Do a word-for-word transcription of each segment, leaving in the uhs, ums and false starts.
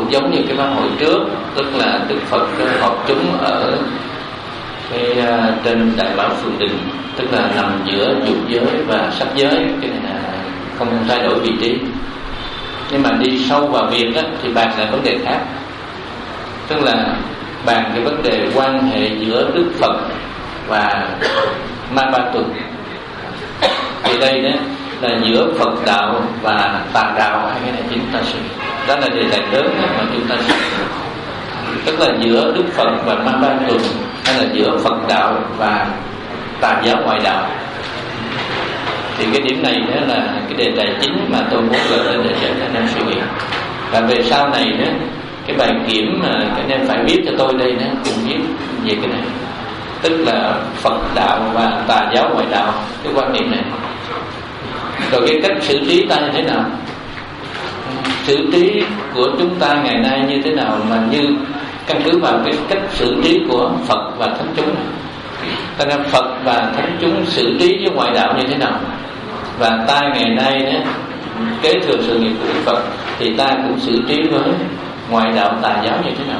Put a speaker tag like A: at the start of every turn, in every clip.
A: cũng giống như cái pháp hội trước, tức là Đức Phật họp chúng ở cái uh, trên Đại Bảo Phường Đình, tức là nằm giữa dục giới và sắc giới. Cái này là không thay đổi vị trí. Nhưng mà đi sâu vào việc đó, thì bàn lại vấn đề khác, tức là bàn cái vấn đề quan hệ giữa Đức Phật và Ma Ba Tuần. Thì đây đó là giữa Phật đạo và tà đạo, hai cái này chúng ta suy. Đó là đề tài lớn mà chúng ta suy. Tức là giữa Đức Phật và Ma Ba Tuần, hay là giữa Phật đạo và tà giáo ngoại đạo. Thì cái điểm này đó là cái đề tài chính mà tôi muốn gửi đến để cho anh em suy nghĩ. Và về sau này đó, cái bài kiểm mà anh em phải viết cho tôi đây nó cũng viết về cái này, tức là Phật đạo và tà giáo ngoại đạo, cái quan niệm này. Rồi cái cách xử trí ta như thế nào, xử trí của chúng ta ngày nay như thế nào, mà như căn cứ vào cái cách xử trí của Phật và thánh chúng này. Cho nên Phật và thánh chúng xử trí với ngoại đạo như thế nào, và ta ngày nay đó, kế thừa sự nghiệp của Đức Phật, thì ta cũng xử trí với ngoại đạo tà giáo như thế nào.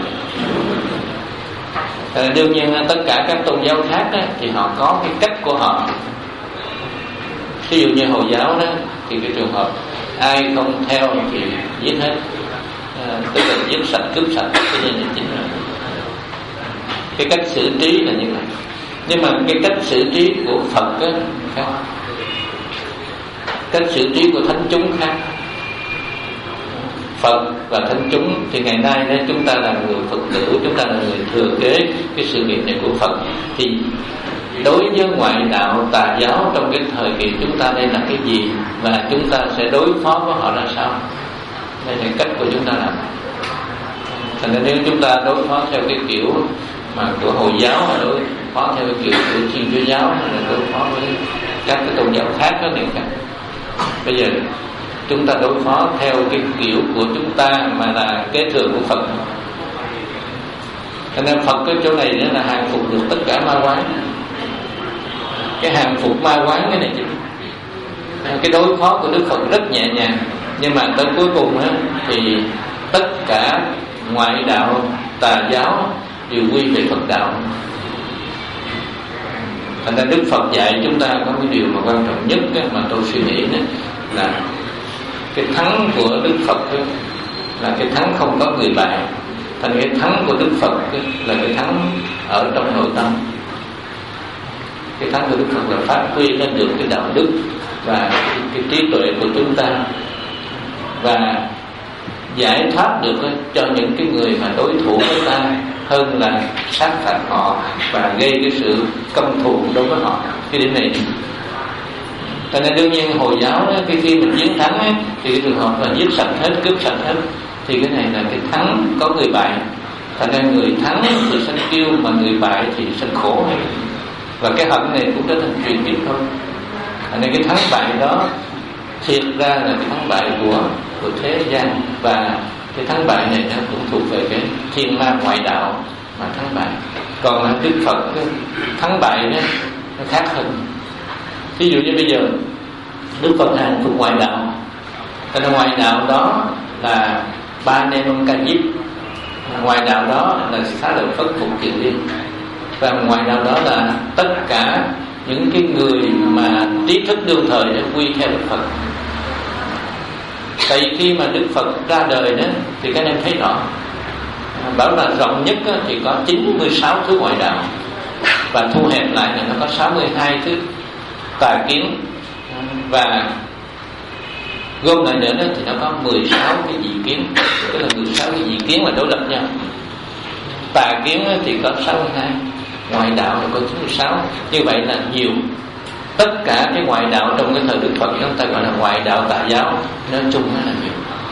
A: À, đương nhiên tất cả các tôn giáo khác đó, thì họ có cái cách của họ. Ví dụ như Hồi giáo đó, thì cái trường hợp ai không theo thì giết hết, à, tức là giết sạch, cướp sạch. Cái này chính là cái cách xử trí là như vậy. Nhưng mà cái cách xử trí của Phật đó, khác, cách xử trí của thánh chúng khác. Phật và thánh chúng thì ngày nay đó, chúng ta là người Phật tử, chúng ta là người thừa kế cái sự nghiệp này của Phật. Thì đối với ngoại đạo tà giáo trong cái thời kỳ chúng ta đây là cái gì, và chúng ta sẽ đối phó với họ ra sao? Đây là cách của chúng ta làm. Thành ra nếu chúng ta đối phó theo cái kiểu mà của Hồi giáo, mà đối phó theo cái kiểu của Thiên Chúa giáo, hay là đối phó với các cái tôn giáo khác đó này khác. Bây giờ chúng ta đối phó theo cái kiểu của chúng ta mà là kế thừa của Phật. Cho nên Phật cái chỗ này nữa là hàng phục được tất cả ma quái. Cái hàng phục ma quái cái này chứ, cái đối phó của Đức Phật rất nhẹ nhàng. Nhưng mà tới cuối cùng á, thì tất cả ngoại đạo tà giáo đều quy về Phật đạo. Thành ra Đức Phật dạy chúng ta có cái điều mà quan trọng nhất á, mà tôi suy nghĩ này, là cái thắng của Đức Phật đó, là cái thắng không có người bạn. Thành cái thắng của Đức Phật đó, là cái thắng ở trong nội tâm. Cái thắng của Đức Phật là phát huy lên được cái đạo đức và cái, cái trí tuệ của chúng ta, và giải thoát được đó, cho những cái người mà đối thủ với ta, hơn là sát phạt họ và gây cái sự căm thù đối với họ. Cái điểm này, cho nên đương nhiên Hồi giáo đó, cái khi mình chiến thắng ấy, thì cái trường hợp là giết sạch hết, cướp sạch hết, thì cái này là cái thắng có người bại. Thành ra người thắng thì sanh kiêu, mà người bại thì sanh khổ. Và cái hận này cũng trở thành truyền kiếp thôi. Thành ra cái thắng bại đó thiệt ra là cái thắng bại của của thế gian, và cái thắng bại này nó cũng thuộc về cái thiên ma ngoại đạo mà thắng bại. Còn là Đức Phật cái thắng bại đó, nó khác hơn. Ví dụ như bây giờ Đức Phật hàng phục ngoại đạo, cái ngoại đạo đó là ba nên ông ca diếp, ngoại đạo đó là xá lợi Phất phục Kiền Liên, và ngoại đạo đó là tất cả những cái người mà trí thức đương thời đã quy theo Đức Phật. Tại vì khi mà Đức Phật ra đời đó, thì các em thấy rõ, bảo là rộng nhất thì có chín mươi sáu thứ ngoại đạo, và thu hẹp lại là nó có sáu mươi hai thứ tà kiến, và gom lại nữa thì nó có mười sáu cái dị kiến, tức là mười sáu cái dị kiến mà đối lập nhau. Tà kiến thì có sáu mươi hai, ngoại đạo thì có chín mươi sáu. Như vậy là nhiều. Tất cả cái ngoại đạo trong cái thời Đức Phật chúng ta gọi là ngoại đạo tà giáo, nói chung là nhiều.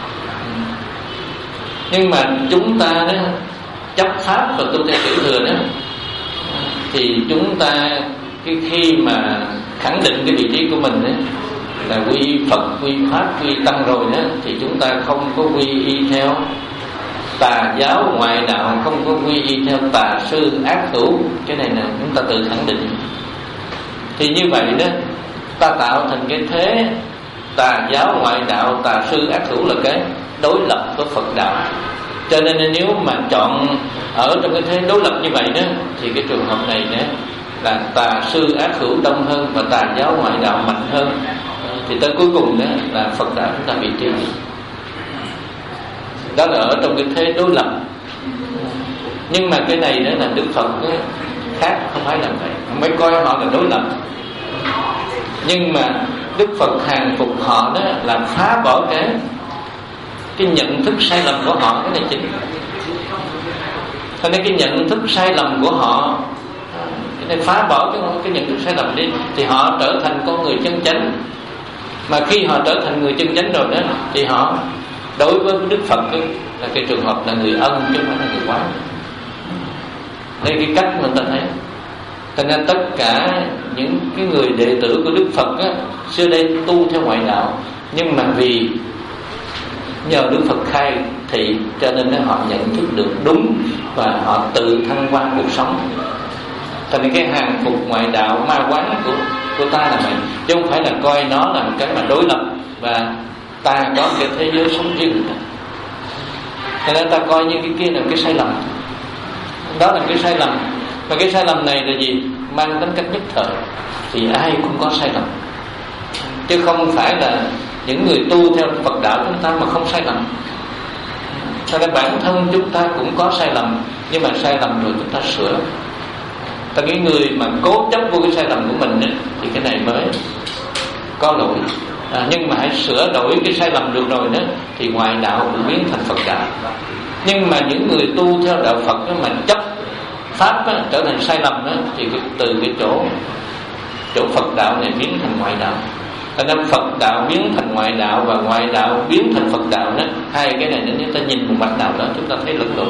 A: Nhưng mà chúng ta đó chấp pháp và tu theo tiểu thừa đó, thì chúng ta cái khi mà khẳng định cái vị trí của mình đó, là quy Phật, quy Pháp, quy Tăng rồi đó, thì chúng ta không có quy y theo tà giáo ngoại đạo, không có quy y theo tà sư ác hữu. Cái này là chúng ta tự khẳng định. Thì như vậy đó, ta tạo thành cái thế tà giáo ngoại đạo, tà sư ác hữu là cái đối lập với Phật đạo. Cho nên nếu mà chọn ở trong cái thế đối lập như vậy đó, thì cái trường hợp này đó là tà sư ác hữu đông hơn và tà giáo ngoại đạo mạnh hơn, thì tới cuối cùng đó là Phật đạo chúng ta bị tiêu diệt. Đó là ở trong cái thế đối lập. Nhưng mà cái này đó là Đức Phật đó, khác, không phải là vậy, không phải coi họ là đối lập. Nhưng mà Đức Phật hàng phục họ đó là phá bỏ cái cái nhận thức sai lầm của họ, cái này chính. Cho nên cái nhận thức sai lầm của họ, cái này phá bỏ cái, cái nhận thức sai lầm đi, thì họ trở thành con người chân chánh. Mà khi họ trở thành người chân chánh rồi đó, thì họ đối với Đức Phật đó, là cái trường hợp là người ân chứ không phải là người quán. Đây cái cách mà ta thấy. Cho nên tất cả những cái người đệ tử của Đức Phật á, xưa đây tu theo ngoại đạo, nhưng mà vì nhờ Đức Phật khai thị cho nên họ nhận thức được đúng và họ tự thăng hoa cuộc sống. Cho nên cái hàng phục ngoại đạo ma quán của của ta là vậy, chứ không phải là coi nó là một cái mà đối lập và ta có cái thế giới sống riêng. Cho nên ta coi như cái kia là cái sai lầm. Đó là cái sai lầm. Và cái sai lầm này là gì? Mang tính cách nhất thời. Thì ai cũng có sai lầm, chứ không phải là những người tu theo Phật đạo chúng ta mà không sai lầm. Cho nên bản thân chúng ta cũng có sai lầm, nhưng mà sai lầm rồi chúng ta sửa. Ta cái người mà cố chấp vô cái sai lầm của mình ấy, thì cái này mới có lỗi. À, nhưng mà hãy sửa đổi cái sai lầm được rồi đó, thì ngoại đạo cũng biến thành Phật đạo. Nhưng mà những người tu theo đạo Phật đó, mà chấp pháp đó, trở thành sai lầm đó, thì cái, từ cái chỗ chỗ Phật đạo này biến thành ngoại đạo. Cho nên Phật đạo biến thành ngoại đạo và ngoại đạo biến thành Phật đạo đó, hai cái này nếu chúng ta nhìn một mặt nào đó chúng ta thấy lẫn lộn.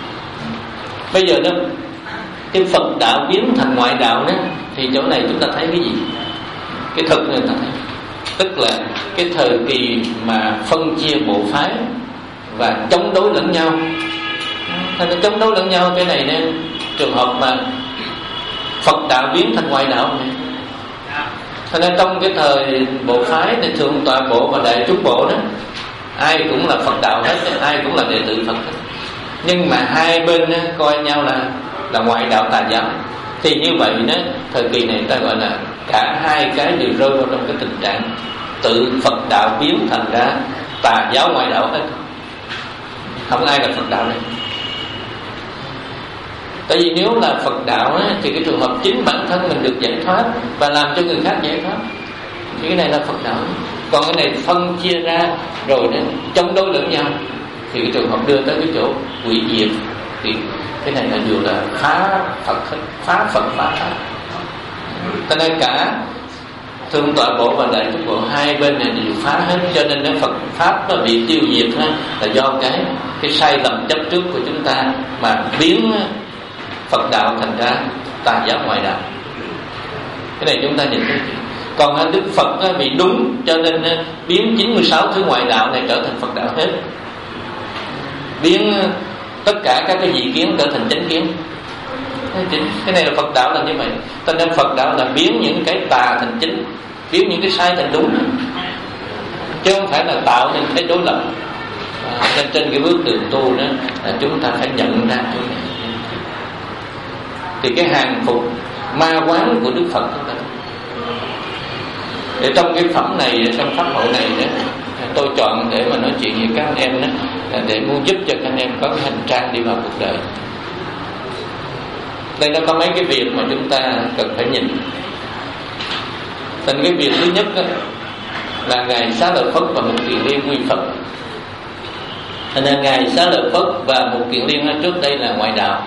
A: Bây giờ đó, cái Phật đạo biến thành ngoại đạo đó, thì chỗ này chúng ta thấy cái gì? Cái thực người ta thấy, tức là cái thời kỳ mà phân chia bộ phái và chống đối lẫn nhau. Thành ra chống đối lẫn nhau cái này nên trường hợp mà Phật đạo biến thành ngoại đạo này. Thành ra trong cái thời bộ phái thì Thượng Tọa Bộ và Đại Chúng Bộ đó, ai cũng là Phật đạo hết, ai cũng là đệ tử Phật hết. Nhưng mà hai bên đó, coi nhau là là ngoại đạo tà giáo. Thì như vậy đó, thời kỳ này ta gọi là cả hai cái đều rơi vào trong cái tình trạng tự Phật đạo biến thành ra tà giáo ngoại đạo hết. Không ai là Phật đạo này. Tại vì nếu là Phật đạo á, thì cái trường hợp chính bản thân mình được giải thoát và làm cho người khác giải thoát, thì cái này là Phật đạo. Còn cái này phân chia ra rồi nó chống đối lẫn nhau, thì cái trường hợp đưa tới cái chỗ hủy diệt, thì cái này là điều là phá Phật phá Phật phá Pháp. Cho nên cả Thượng Tọa Bộ và Đại Chúng Bộ hai bên này đều phá hết. Cho nên cái Phật Pháp nó bị tiêu diệt ha, là do cái cái sai lầm chấp trước của chúng ta mà biến Phật đạo thành ra tà giáo ngoại đạo. Cái này chúng ta nhìn thấy. Còn Đức Phật bị đúng, cho nên biến chín mươi sáu thứ ngoại đạo này trở thành Phật đạo hết, biến tất cả các cái dị kiến trở thành chánh kiến. Cái này là Phật đạo là như vậy. Cho nên Phật đạo là biến những cái tà thành chính, biến những cái sai thành đúng, chứ không phải là tạo nên cái đối lập. À, nên trên cái bước đường tu đó là chúng ta phải nhận ra cái này. Thì cái hàng phục ma quán của Đức Phật chúng ta. Để trong cái phẩm này, trong pháp hội này đó, tôi chọn để mà nói chuyện với các anh em đó, là để muốn giúp cho các anh em có cái hành trang đi vào cuộc đời. Đây nó có mấy cái việc mà chúng ta cần phải nhìn. Thành cái việc thứ nhất đó, là Ngài Xá Lợi Phất và Một Kiền Liên quy Phật. Thành nên Ngài Xá Lợi Phất và Một Kiền Liên trước đây là ngoại đạo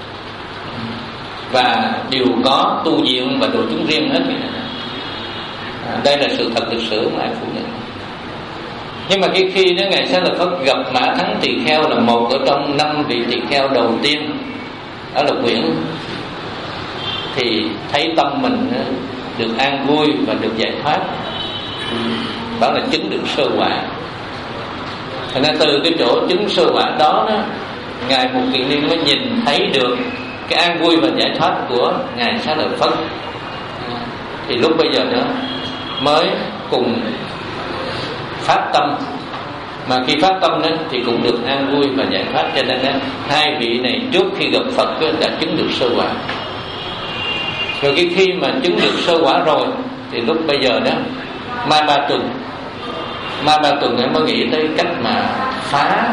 A: và đều có tu viện và độ chúng riêng hết. À, đây là sự thật lịch sử mà ai phủ nhận. Nhưng mà cái khi đó Ngài Xá Lợi Phất gặp Mã Thắng Tỳ Kheo, là một ở trong năm vị tỳ kheo đầu tiên ở Lục Uyển, thì thấy tâm mình được an vui và được giải thoát, đó là chứng được sơ quả. Thành ra từ cái chỗ chứng sơ quả đó, đó Ngài Một Kiền Liên mới nhìn thấy được cái an vui và giải thoát của Ngài Xá Lợi Phất. Thì lúc bây giờ đó mới cùng phát tâm mà khi phát tâm đó thì cũng được an vui và giải thoát. Cho nên đó, hai vị này trước khi gặp Phật đó, đã chứng được sơ quả. Rồi cái khi mà chứng được sơ quả rồi thì lúc bây giờ đó Ma Ba Tuần Ma Ba Tuần em mới nghĩ tới cách mà phá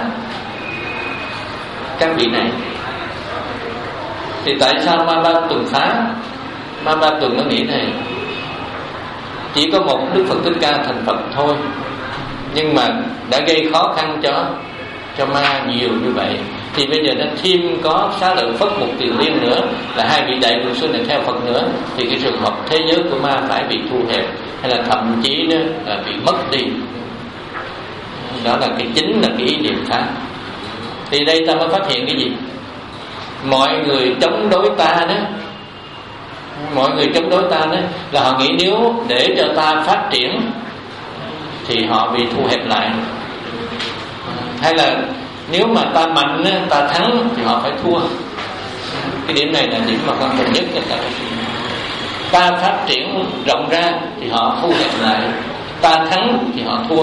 A: các vị này. Thì tại sao Ma Ba Tuần phá? Ma Ba Tuần nó nghĩ này, chỉ có một Đức Phật Thích Ca thành Phật thôi, nhưng mà đã gây khó khăn cho cho ma nhiều như vậy, thì bây giờ nó thêm có Xá Lợi Phất, Một Tiền Liên nữa, là hai vị đại cường sư này theo Phật nữa, thì cái trường hợp thế giới của ma phải bị thu hẹp, hay là thậm chí đó là bị mất đi. Đó là cái chính là cái ý niệm phá. Thì đây ta mới phát hiện cái gì? Mọi người chống đối ta đó, mọi người chống đối ta đó là họ nghĩ nếu để cho ta phát triển thì họ bị thu hẹp lại, hay là nếu mà ta mạnh ta thắng thì họ phải thua. Cái điểm này là điểm mà quan trọng nhất. Ta phát triển rộng ra thì họ thu hẹp lại, ta thắng thì họ thua.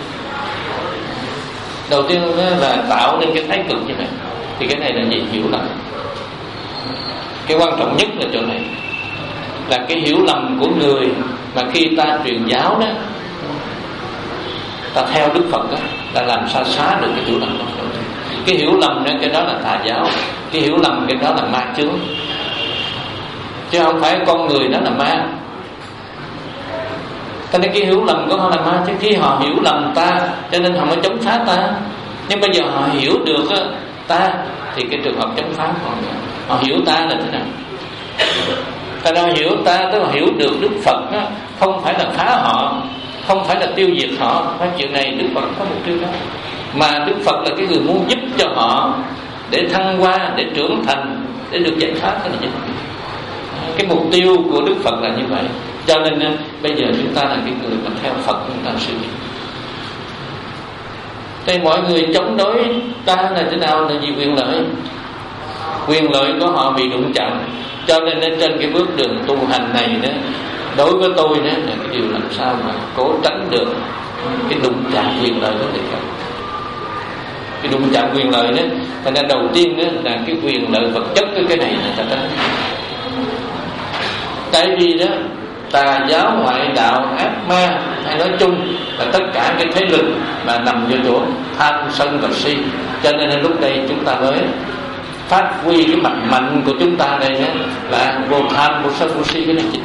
A: Đầu tiên là tạo nên cái thái cực như vậy. Thì cái này là gì? Hiểu lầm. Cái quan trọng nhất là chỗ này, là cái hiểu lầm của người mà khi ta truyền giáo đó, ta theo Đức Phật đó, là làm sao xóa được cái hiểu lầm đó. Cái hiểu lầm đó, cái đó là tà giáo. Cái hiểu lầm cái đó là ma chướng, chứ không phải con người đó là ma. Cho nên cái hiểu lầm của họ là ma, chứ khi họ hiểu lầm ta cho nên họ mới chống phá ta. Nhưng bây giờ họ hiểu được ta thì cái trường hợp chống phá họ, họ hiểu ta là thế nào. Ta đâu hiểu ta, tức là hiểu được Đức Phật đó, không phải là phá họ, không phải là tiêu diệt họ. Cái chuyện này Đức Phật có mục tiêu đó, mà Đức Phật là cái người muốn giúp cho họ để thăng hoa, để trưởng thành, để được giải thoát. Cái này cái mục tiêu của Đức Phật là như vậy. Cho nên bây giờ chúng ta là cái người mà theo Phật, chúng ta sử dụng. Thì mọi người chống đối ta là thế nào? Là vì quyền lợi. Quyền lợi của họ bị đụng chạm. Cho nên trên cái bước đường tu hành này đó, đối với tôi đó là cái điều làm sao mà cố tránh được cái đụng chạm quyền lợi của người khác. Cái đụng chạm quyền lợi đó, thành ra đầu tiên đó là cái quyền lợi vật chất, cái cái này là ta tránh. Tại vì đó tà giáo, ngoại đạo, ác ma, hay nói chung là tất cả cái thế lực mà nằm vô chỗ tham sân và si. Cho nên lúc đây chúng ta mới phát huy cái mặt mạnh của chúng ta đây nhé, là vô tham, vô sân, vô si. Cái này chính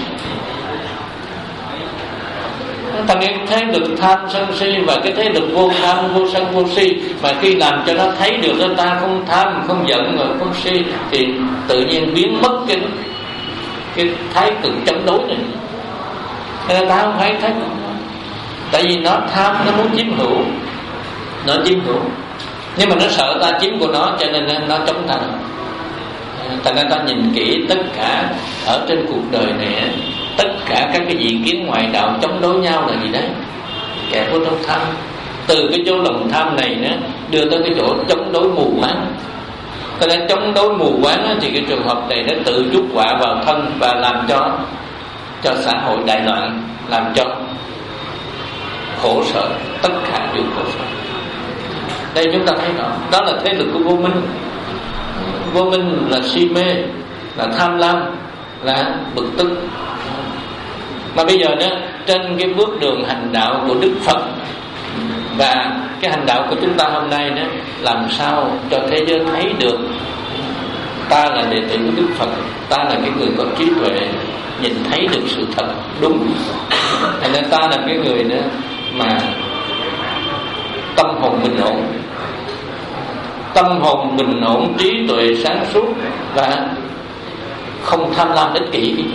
A: thành cái thế lực tham sân si và cái thế lực vô tham, vô sân, vô si, mà khi làm cho nó thấy được là ta không tham, không giận, rồi không si, thì tự nhiên biến mất cái cái thái cực chống đối này. Nên ta không phải thái cực, tại vì nó tham, nó muốn chiếm hữu, nó chiếm hữu, nhưng mà nó sợ ta chiếm của nó, cho nên nó chống ta. Thành ra ta nhìn kỹ tất cả ở trên cuộc đời này, tất cả các cái vị kiến ngoại đạo chống đối nhau là gì đấy? Kẻ có trong tham. Từ cái chỗ lòng tham này nữa đưa tới cái chỗ chống đối mù quáng. Cho nên chống đối mù quáng thì cái trường hợp này nó tự chuốc họa vào thân và làm cho cho xã hội đại loạn, làm cho khổ sở, tất cả đều khổ sở. Đây chúng ta thấy đó, đó là thế lực của vô minh. Vô minh là si mê, là tham lam, là bực tức. Mà bây giờ đó, trên cái bước đường hành đạo của Đức Phật và cái hành đạo của chúng ta hôm nay đó, làm sao cho thế giới thấy được ta là đệ tử của Đức Phật, ta là cái người có trí tuệ, nhìn thấy được sự thật đúng. Thành nên ta là cái người đó mà tâm hồn bình ổn, tâm hồn bình ổn, trí tuệ sáng suốt và không tham lam ích kỷ cái gì.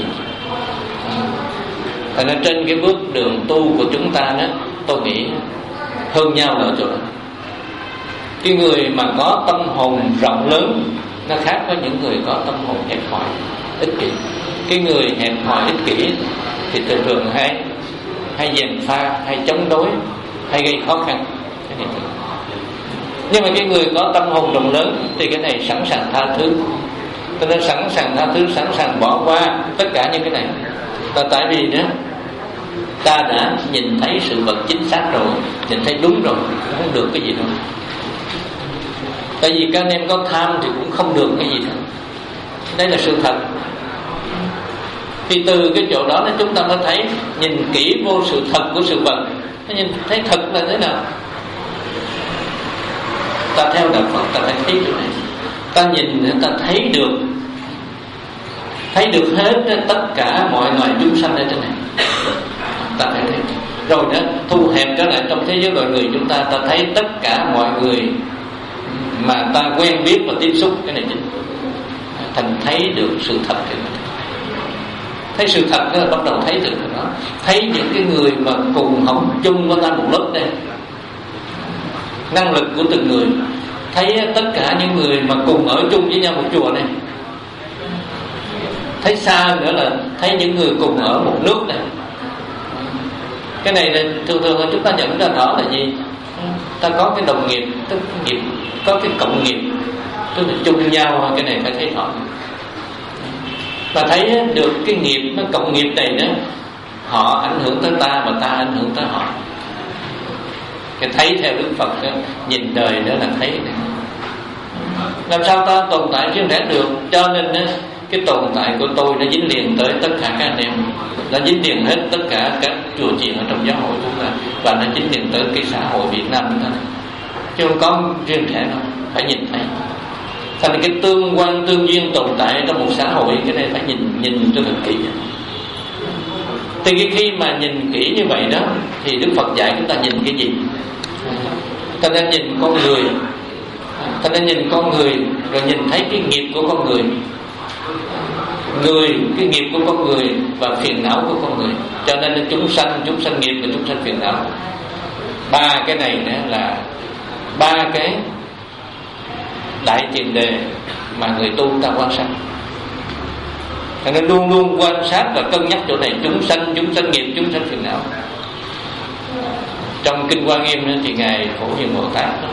A: Thành nên trên cái bước đường tu của chúng ta đó, tôi nghĩ hơn nhau là ở chỗ đó. Cái người mà có tâm hồn rộng lớn nó khác với những người có tâm hồn hẹp hòi, ích kỷ. Cái người hẹp hòi ích kỷ thì thường thường hay hay gièm pha, hay chống đối, hay gây khó khăn. Cái này thường. Nhưng mà cái người có tâm hồn rộng lớn thì cái này sẵn sàng tha thứ. Cho nên sẵn sàng tha thứ, sẵn sàng bỏ qua tất cả những cái này. Là tại vì đó Ta đã nhìn thấy sự vật chính xác rồi, nhìn thấy đúng rồi, không được cái gì đâu. Tại vì các anh em có tham thì cũng không được cái gì đâu. Đây là sự thật. Thì từ cái chỗ đó chúng ta mới thấy, nhìn kỹ vô sự thật của sự vật, nhìn thấy thật là thế nào. Ta theo đạo Phật ta phải thấy chỗ này. Ta nhìn ta thấy được, thấy được hết tất cả mọi loài chúng sanh ở trên này. Ta phải thấy. Rồi đó thu hẹp trở lại trong thế giới loài người chúng ta, ta thấy tất cả mọi người mà ta quen biết và tiếp xúc, cái này chính thành thấy được sự thật. Thấy sự thật đó, bắt đầu thấy được đó. Thấy những cái người mà cùng học chung với ta một lớp đây, năng lực của từng người. Thấy tất cả những người mà cùng ở chung với nhau một chùa này. Thấy xa nữa là thấy những người cùng ở một nước này. Cái này là thường thường chúng ta nhận ra rõ là gì? Ta có cái đồng nghiệp, tức nghiệp, có cái cộng nghiệp, tức là chung nhau. Cái này phải thấy rõ. Và thấy được cái nghiệp, cái cộng nghiệp này đó, họ ảnh hưởng tới ta và ta ảnh hưởng tới họ. Cái thấy theo Đức Phật đó, nhìn đời đó là thấy. Làm sao ta tồn tại riêng rẽ được? Cho nên đó, cái tồn tại của tôi nó dính liền tới tất cả các anh em, nó dính liền hết tất cả các chùa chiền ở trong giáo hội chúng ta, và nó dính liền tới cái xã hội Việt Nam chúng ta, chứ không có riêng rẽ đâu. Phải nhìn thấy. Thành cái tương quan tương duyên tồn tại trong một xã hội, cái này phải nhìn nhìn cho thật kỹ. Thì cái khi mà nhìn kỹ như vậy đó, thì Đức Phật dạy chúng ta nhìn cái gì? Ta nên nhìn con người, ta nên nhìn con người rồi nhìn thấy cái nghiệp của con người, người cái nghiệp của con người và phiền não của con người. Cho nên là chúng sanh, chúng sanh nghiệp và chúng sanh phiền não. Ba cái này nữa là ba cái đại tiền đề mà người tu ta quan sát. Cho nên luôn luôn quan sát và cân nhắc chỗ này, chúng sanh, chúng sanh nghiệp, chúng sanh phiền não. Trong Kinh Hoa Nghiêm thì Ngài Phổ Hiền Bồ Tát đó.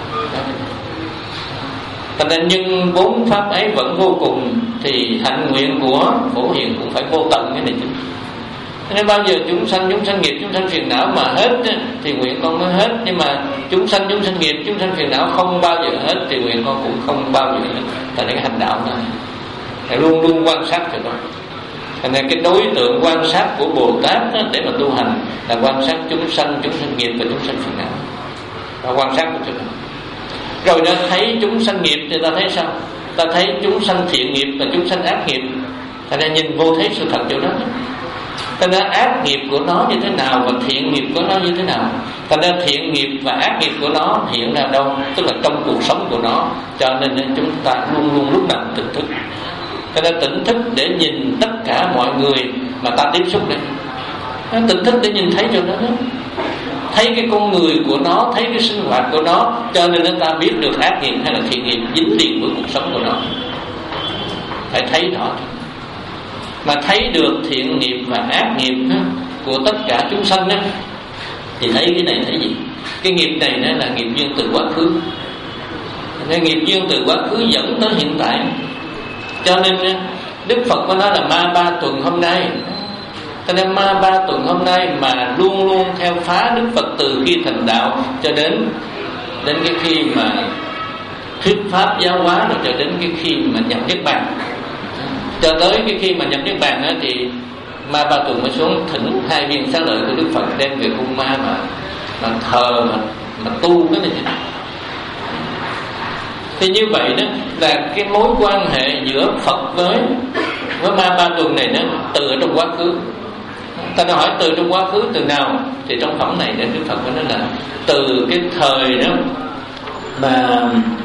A: Cho nên nhưng bốn pháp ấy vẫn vô cùng, thì hạnh nguyện của Phổ Hiền cũng phải vô tận. Cái này chứ. Nên bao giờ chúng sanh, chúng sanh nghiệp, chúng sanh phiền não mà hết thì nguyện con mới hết. Nhưng mà chúng sanh, chúng sanh nghiệp, chúng sanh phiền não không bao giờ hết thì nguyện con cũng không bao giờ hết. Tại cái hành đạo này phải luôn luôn quan sát cho đó. Thành ra cái đối tượng quan sát của Bồ Tát đó, để mà tu hành là quan sát chúng sanh, chúng sanh nghiệp và chúng sanh phiền não. Và quan sát của chúng. Rồi đã thấy chúng sanh nghiệp thì ta thấy sao? Ta thấy chúng sanh thiện nghiệp và chúng sanh ác nghiệp. Thành ra nhìn vô thấy sự thật chỗ đó. Thành ra ác nghiệp của nó như thế nào và thiện nghiệp của nó như thế nào. Thành ra thiện nghiệp và ác nghiệp của nó hiện ra đâu? Tức là trong cuộc sống của nó. Cho nên chúng ta luôn luôn lúc nào tỉnh thức. Thành ra tỉnh thức để nhìn tất cả mọi người mà ta tiếp xúc đây. Tỉnh thức để nhìn thấy cho nó đó. Thấy cái con người của nó, thấy cái sinh hoạt của nó, cho nên chúng ta biết được ác nghiệp hay là thiện nghiệp dính liền với cuộc sống của nó. Phải thấy rõ. Mà thấy được thiện nghiệp và ác nghiệp của tất cả chúng sanh đó, thì thấy cái này thấy gì? Cái nghiệp này đó là nghiệp duyên từ quá khứ. Cái nghiệp duyên từ quá khứ dẫn tới hiện tại. Cho nên Đức Phật có nói là ma ba tuần hôm nay. Cho nên ma ba tuần hôm nay mà luôn luôn theo phá Đức Phật từ khi thành đạo cho đến đến cái khi mà thuyết pháp giáo hóa, rồi cho đến cái khi mà nhập niết bàn. Cho tới cái khi mà nhập niết bàn đó, thì ma ba tuần mới xuống thỉnh hai viên xá lợi của Đức Phật đem về cung ma mà mà thờ mà, mà tu cái này. Thì như vậy đó là cái mối quan hệ giữa Phật với với ma ba tuần này đó từ ở trong quá khứ. Ta đã hỏi từ trong quá khứ từ nào, thì trong phẩm này để Đức Phật có nói là từ cái thời đó mà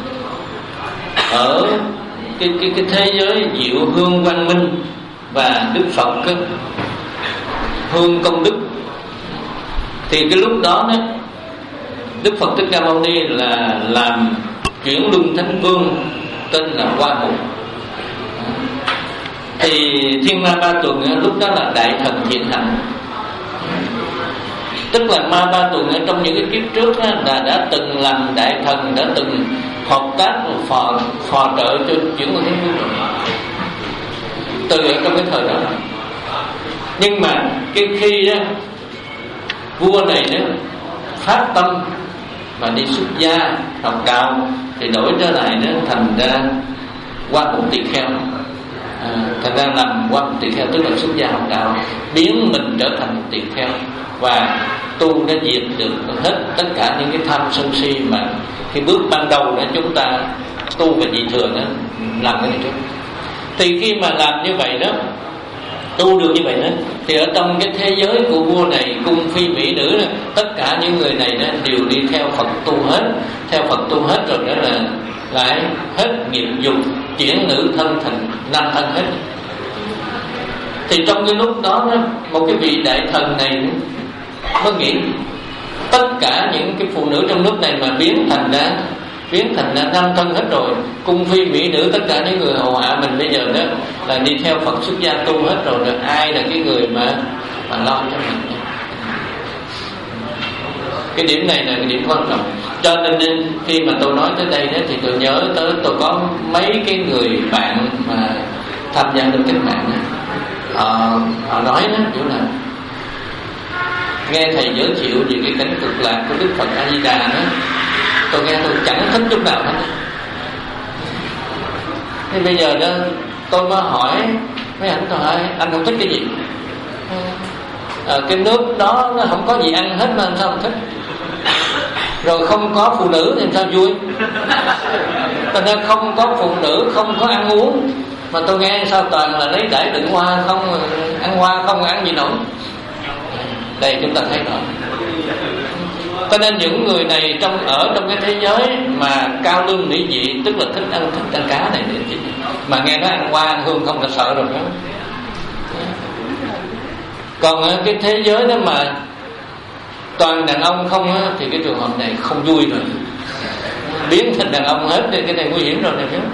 A: ở cái cái cái thế giới diệu hương văn minh và Đức Phật đó, hương công đức, thì cái lúc đó đó Đức Phật Thích Ca Mâu Ni là làm chuyển luân thánh vương tên là Hoa Mục. Thì Thiên Ma Ba Tuần lúc đó là đại thần thiện hạnh. Tức là Ma Ba Tuần ở trong những cái kiếp trước đó, là đã từng làm đại thần, đã từng hợp tác phò, phò trợ cho chuyển luân thánh vương rồi. Từ ở trong cái thời đó. Nhưng mà cái khi đó vua này nếu phát tâm mà đi xuất gia học đạo thì đổi trở lại nó thành ra quan một tỳ kheo, à, thành ra làm quan một tỳ kheo tức là xuất gia học đạo, biến mình trở thành một tỳ kheo và tu đã diệt được hết tất cả những cái tham sân si mà khi bước ban đầu đó chúng ta tu về nhị thừa đó làm cái này trước. Thì khi mà làm như vậy đó, tu được như vậy đó, thì ở trong cái thế giới của vua này, cung phi mỹ nữ đó, tất cả những người này đó đều đi theo Phật tu hết, theo Phật tu hết rồi đó là lại hết nghiệp dục, chuyển nữ thân thành nam thân hết. Thì trong cái lúc đó, đó một cái vị đại thần này mới nghĩ tất cả những cái phụ nữ trong nước này mà biến thành ra biến thành ra nam thân hết rồi, cung phi mỹ nữ tất cả những người hầu hạ mình bây giờ đó là đi theo Phật xuất gia tu hết rồi, rồi ai là cái người mà mà lo cho mình? Cái điểm này là cái điểm quan trọng. Cho nên khi mà tôi nói tới đây đó, thì tôi nhớ tới tôi có mấy cái người bạn mà tham gia được cách mạng đó. Họ, họ nói đó kiểu là nghe thầy giới thiệu về cái cảnh cực lạc của Đức Phật A Di Đà đó, tôi nghe tôi chẳng thích chút nào hết. Thế bây giờ đó tôi mới hỏi mấy anh, tôi hỏi anh không thích cái gì? À, cái nước đó nó không có gì ăn hết mà anh sao không thích? Rồi không có phụ nữ thì sao vui? Cho nên không có phụ nữ, không có ăn uống, mà tôi nghe sao toàn là lấy đãi đựng hoa không, ăn hoa không ăn gì nổi. Đây chúng ta thấy rồi. Cho nên những người này trong ở trong cái thế giới mà cao lương mỹ vị, tức là thích ăn thích ăn cá này để mà nghe nó ăn hoa ăn hương không là sợ rồi đó. Còn ở cái thế giới đó mà toàn đàn ông không á, thì cái trường hợp này không vui rồi, biến thành đàn ông hết thì cái này nguy hiểm rồi này chứ.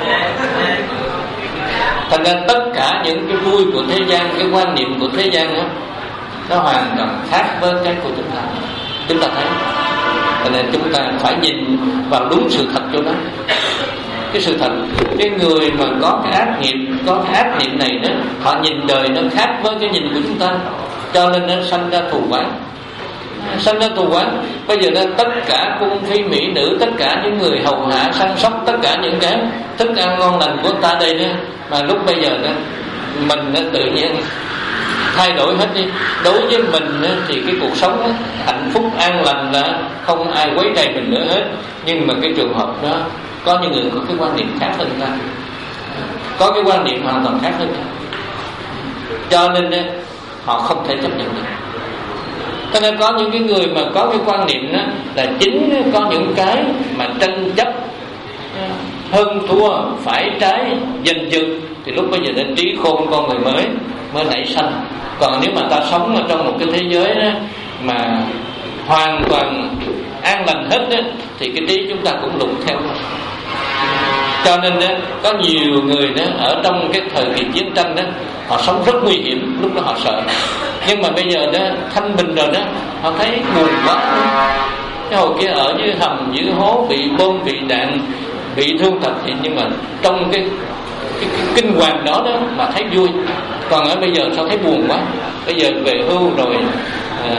A: Thành ra tất cả những cái vui của thế gian, cái quan niệm của thế gian đó, nó hoàn toàn khác với cái của chúng ta. Chúng ta thấy, cho nên chúng ta phải nhìn vào đúng sự thật cho đó. Cái sự thật, cái người mà có cái ác nghiệp, có cái ác niệm này đó, họ nhìn đời nó khác với cái nhìn của chúng ta, cho nên nó sanh ra thù oán, sanh ra thù oán. Bây giờ đó tất cả cung phi mỹ nữ, tất cả những người hầu hạ săn sóc, tất cả những cái thức ăn ngon lành của ta đây đó, mà lúc bây giờ đó mình nó tự nhiên thay đổi hết đi. Đối với mình thì cái cuộc sống hạnh phúc an lành là không ai quấy rầy mình nữa hết. Nhưng mà cái trường hợp đó có những người có cái quan niệm khác hơn ta, có cái quan niệm hoàn toàn khác hơn ta, cho nên họ không thể chấp nhận được. Cho nên có những cái người mà có cái quan niệm đó là chính có những cái mà tranh chấp hơn thua, phải trái, giành giật, thì lúc bây giờ đến trí khôn con người mới mới nảy sanh. Còn nếu mà ta sống ở trong một cái thế giới đó mà hoàn toàn an lành hết đó, thì cái trí chúng ta cũng lục theo. Cho nên đó, có nhiều người đó ở trong cái thời kỳ chiến tranh đó, họ sống rất nguy hiểm, lúc đó họ sợ. Nhưng mà bây giờ đó thanh bình rồi đó, họ thấy buồn quá. Cái hồi kia ở dưới hầm, dưới hố, bị bom, bị đạn, bị thương tật, thì nhưng mà trong cái cái, cái kinh hoàng đó đó mà thấy vui. Còn ở bây giờ sao thấy buồn quá. Bây giờ về hưu rồi à,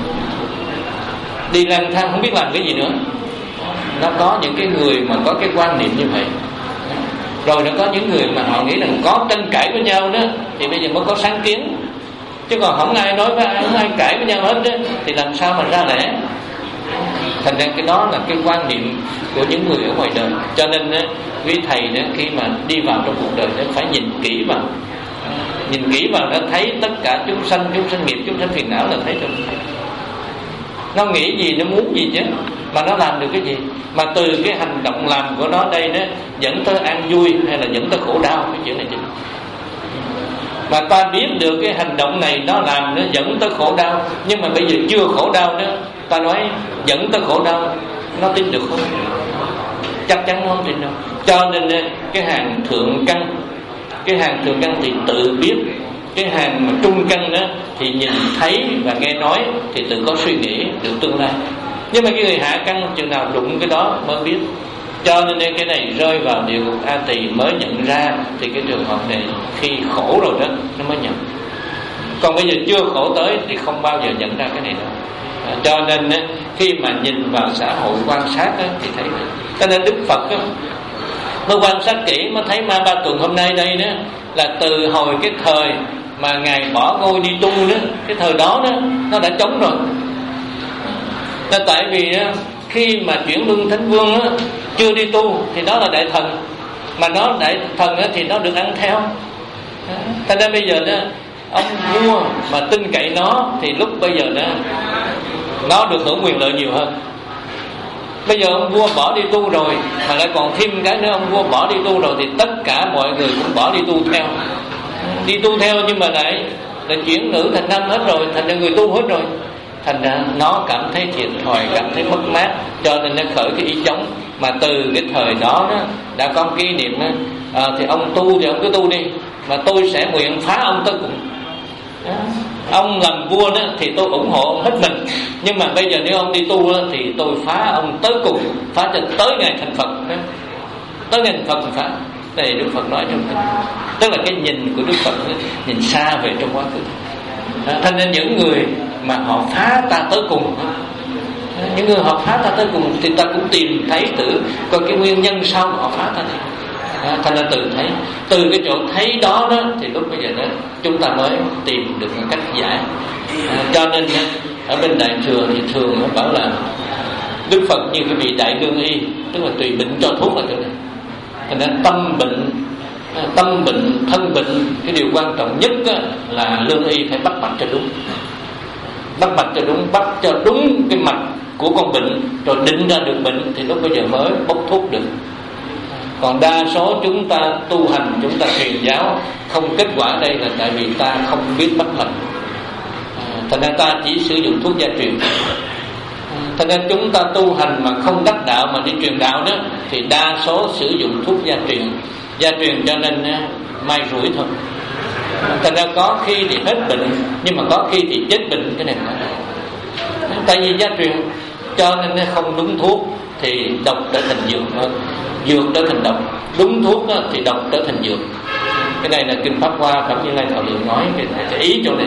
A: đi lang thang không biết làm cái gì nữa. Nó có những cái người mà có cái quan niệm như vậy. Rồi nó có những người mà họ nghĩ rằng có tranh cãi với nhau đó thì bây giờ mới có sáng kiến. Chứ còn không ai nói với ai, không ai cãi với nhau hết đó, thì làm sao mà ra lẽ. Thành ra cái đó là cái quan niệm của những người ở ngoài đời. Cho nên quý thầy đó, khi mà đi vào trong cuộc đời đó, phải nhìn kỹ vào, nhìn kỹ vào nó thấy tất cả chúng sanh, chúng sanh nghiệp, chúng sanh phiền não là thấy rồi. Nó nghĩ gì, nó muốn gì chứ, mà nó làm được cái gì, mà từ cái hành động làm của nó đây đó dẫn tới an vui hay là dẫn tới khổ đau, cái chuyện này chứ. Mà ta biết được cái hành động này nó làm nó dẫn tới khổ đau, nhưng mà bây giờ chưa khổ đau nữa, ta nói dẫn tới khổ đau, nó tin được không? Chắc chắn nó không tin đâu. Cho nên cái hàng thượng căn, cái hàng thượng căn thì tự biết, cái hàng mà trung căn đó thì nhìn thấy và nghe nói thì tự có suy nghĩ được tương lai. Nhưng mà cái người hạ căn chừng nào đụng cái đó mới biết. Cho nên cái này rơi vào địa ngục A Tỳ mới nhận ra, thì cái trường hợp này khi khổ rồi đó nó mới nhận. Còn bây giờ chưa khổ tới thì không bao giờ nhận ra cái này đâu. À, cho nên á, khi mà nhìn vào xã hội quan sát á, thì thấy được. Cho nên Đức Phật á, mới quan sát kỹ mới thấy Ma Ba Tuần hôm nay đây đó là từ hồi cái thời mà ngài bỏ ngôi đi tu đó, cái thời đó đó nó đã trống rồi. Là tại vì á, khi mà chuyển luân thánh vương á, chưa đi tu thì đó là đại thần, mà nó đại thần á, thì nó được ăn theo. Thành ra bây giờ đó ông vua mà tin cậy nó thì lúc bây giờ đó nó được hưởng quyền lợi nhiều hơn. Bây giờ ông vua bỏ đi tu rồi mà lại còn thêm cái nữa, ông vua bỏ đi tu rồi thì tất cả mọi người cũng bỏ đi tu theo. Đi tu theo nhưng mà lại lại chuyển nữ thành nam hết rồi, thành ra người tu hết rồi. Thành ra nó cảm thấy thiệt thòi, cảm thấy mất mát, cho nên nó khởi cái ý chống. Mà từ cái thời đó, đó đã có kỷ niệm đó, à, thì ông tu thì ông cứ tu đi, mà tôi sẽ nguyện phá ông tới cùng. Đó. Ông làm vua đó thì tôi ủng hộ ông hết mình, nhưng mà bây giờ nếu ông đi tu đó, thì tôi phá ông tới cùng, phá cho tới ngày thành Phật đó. Tới ngày thành Phật thì phá. Đây Đức Phật nói trong kinh, tức là cái nhìn của Đức Phật đó, nhìn xa về trong quá khứ. Đó. Thành nên những người mà họ phá ta tới cùng đó, những người họ phá ta tới cùng thì ta cũng tìm thấy thử coi cái nguyên nhân sao mà họ phá ta đi. À, thành ra từ thấy từ cái chỗ thấy đó đó thì lúc bây giờ đó chúng ta mới tìm được một cách giải. À, cho nên ở bên Đại Thừa thì thường nó bảo là Đức Phật như cái vị đại lương y, tức là tùy bệnh cho thuốc ở chỗ này. Thành ra tâm bệnh, tâm bệnh, thân bệnh, cái điều quan trọng nhất là lương y phải bắt mạch cho đúng, bắt mạch cho đúng, bắt cho đúng cái mạch của con bệnh, rồi định ra được bệnh thì lúc bây giờ mới bốc thuốc được. Còn đa số chúng ta tu hành, chúng ta truyền giáo không kết quả đây là tại vì ta không biết bắt mạch. À, thành ra ta chỉ sử dụng thuốc gia truyền. À, thành ra chúng ta tu hành mà không đắc đạo mà đi truyền đạo đó thì đa số sử dụng thuốc gia truyền. Gia truyền cho nên may rủi thôi. À, thành ra có khi thì hết bệnh, nhưng mà có khi thì chết bệnh. Cái này là tại vì gia truyền, cho nên nó không đúng thuốc thì độc trở thành dược hơn, dược trở thành độc. Đúng thuốc đó, thì độc trở thành dược. Cái này là Kinh Pháp Hoa Phẩm Như Lai Thọ Lượng nói cái, cái ý chỗ này.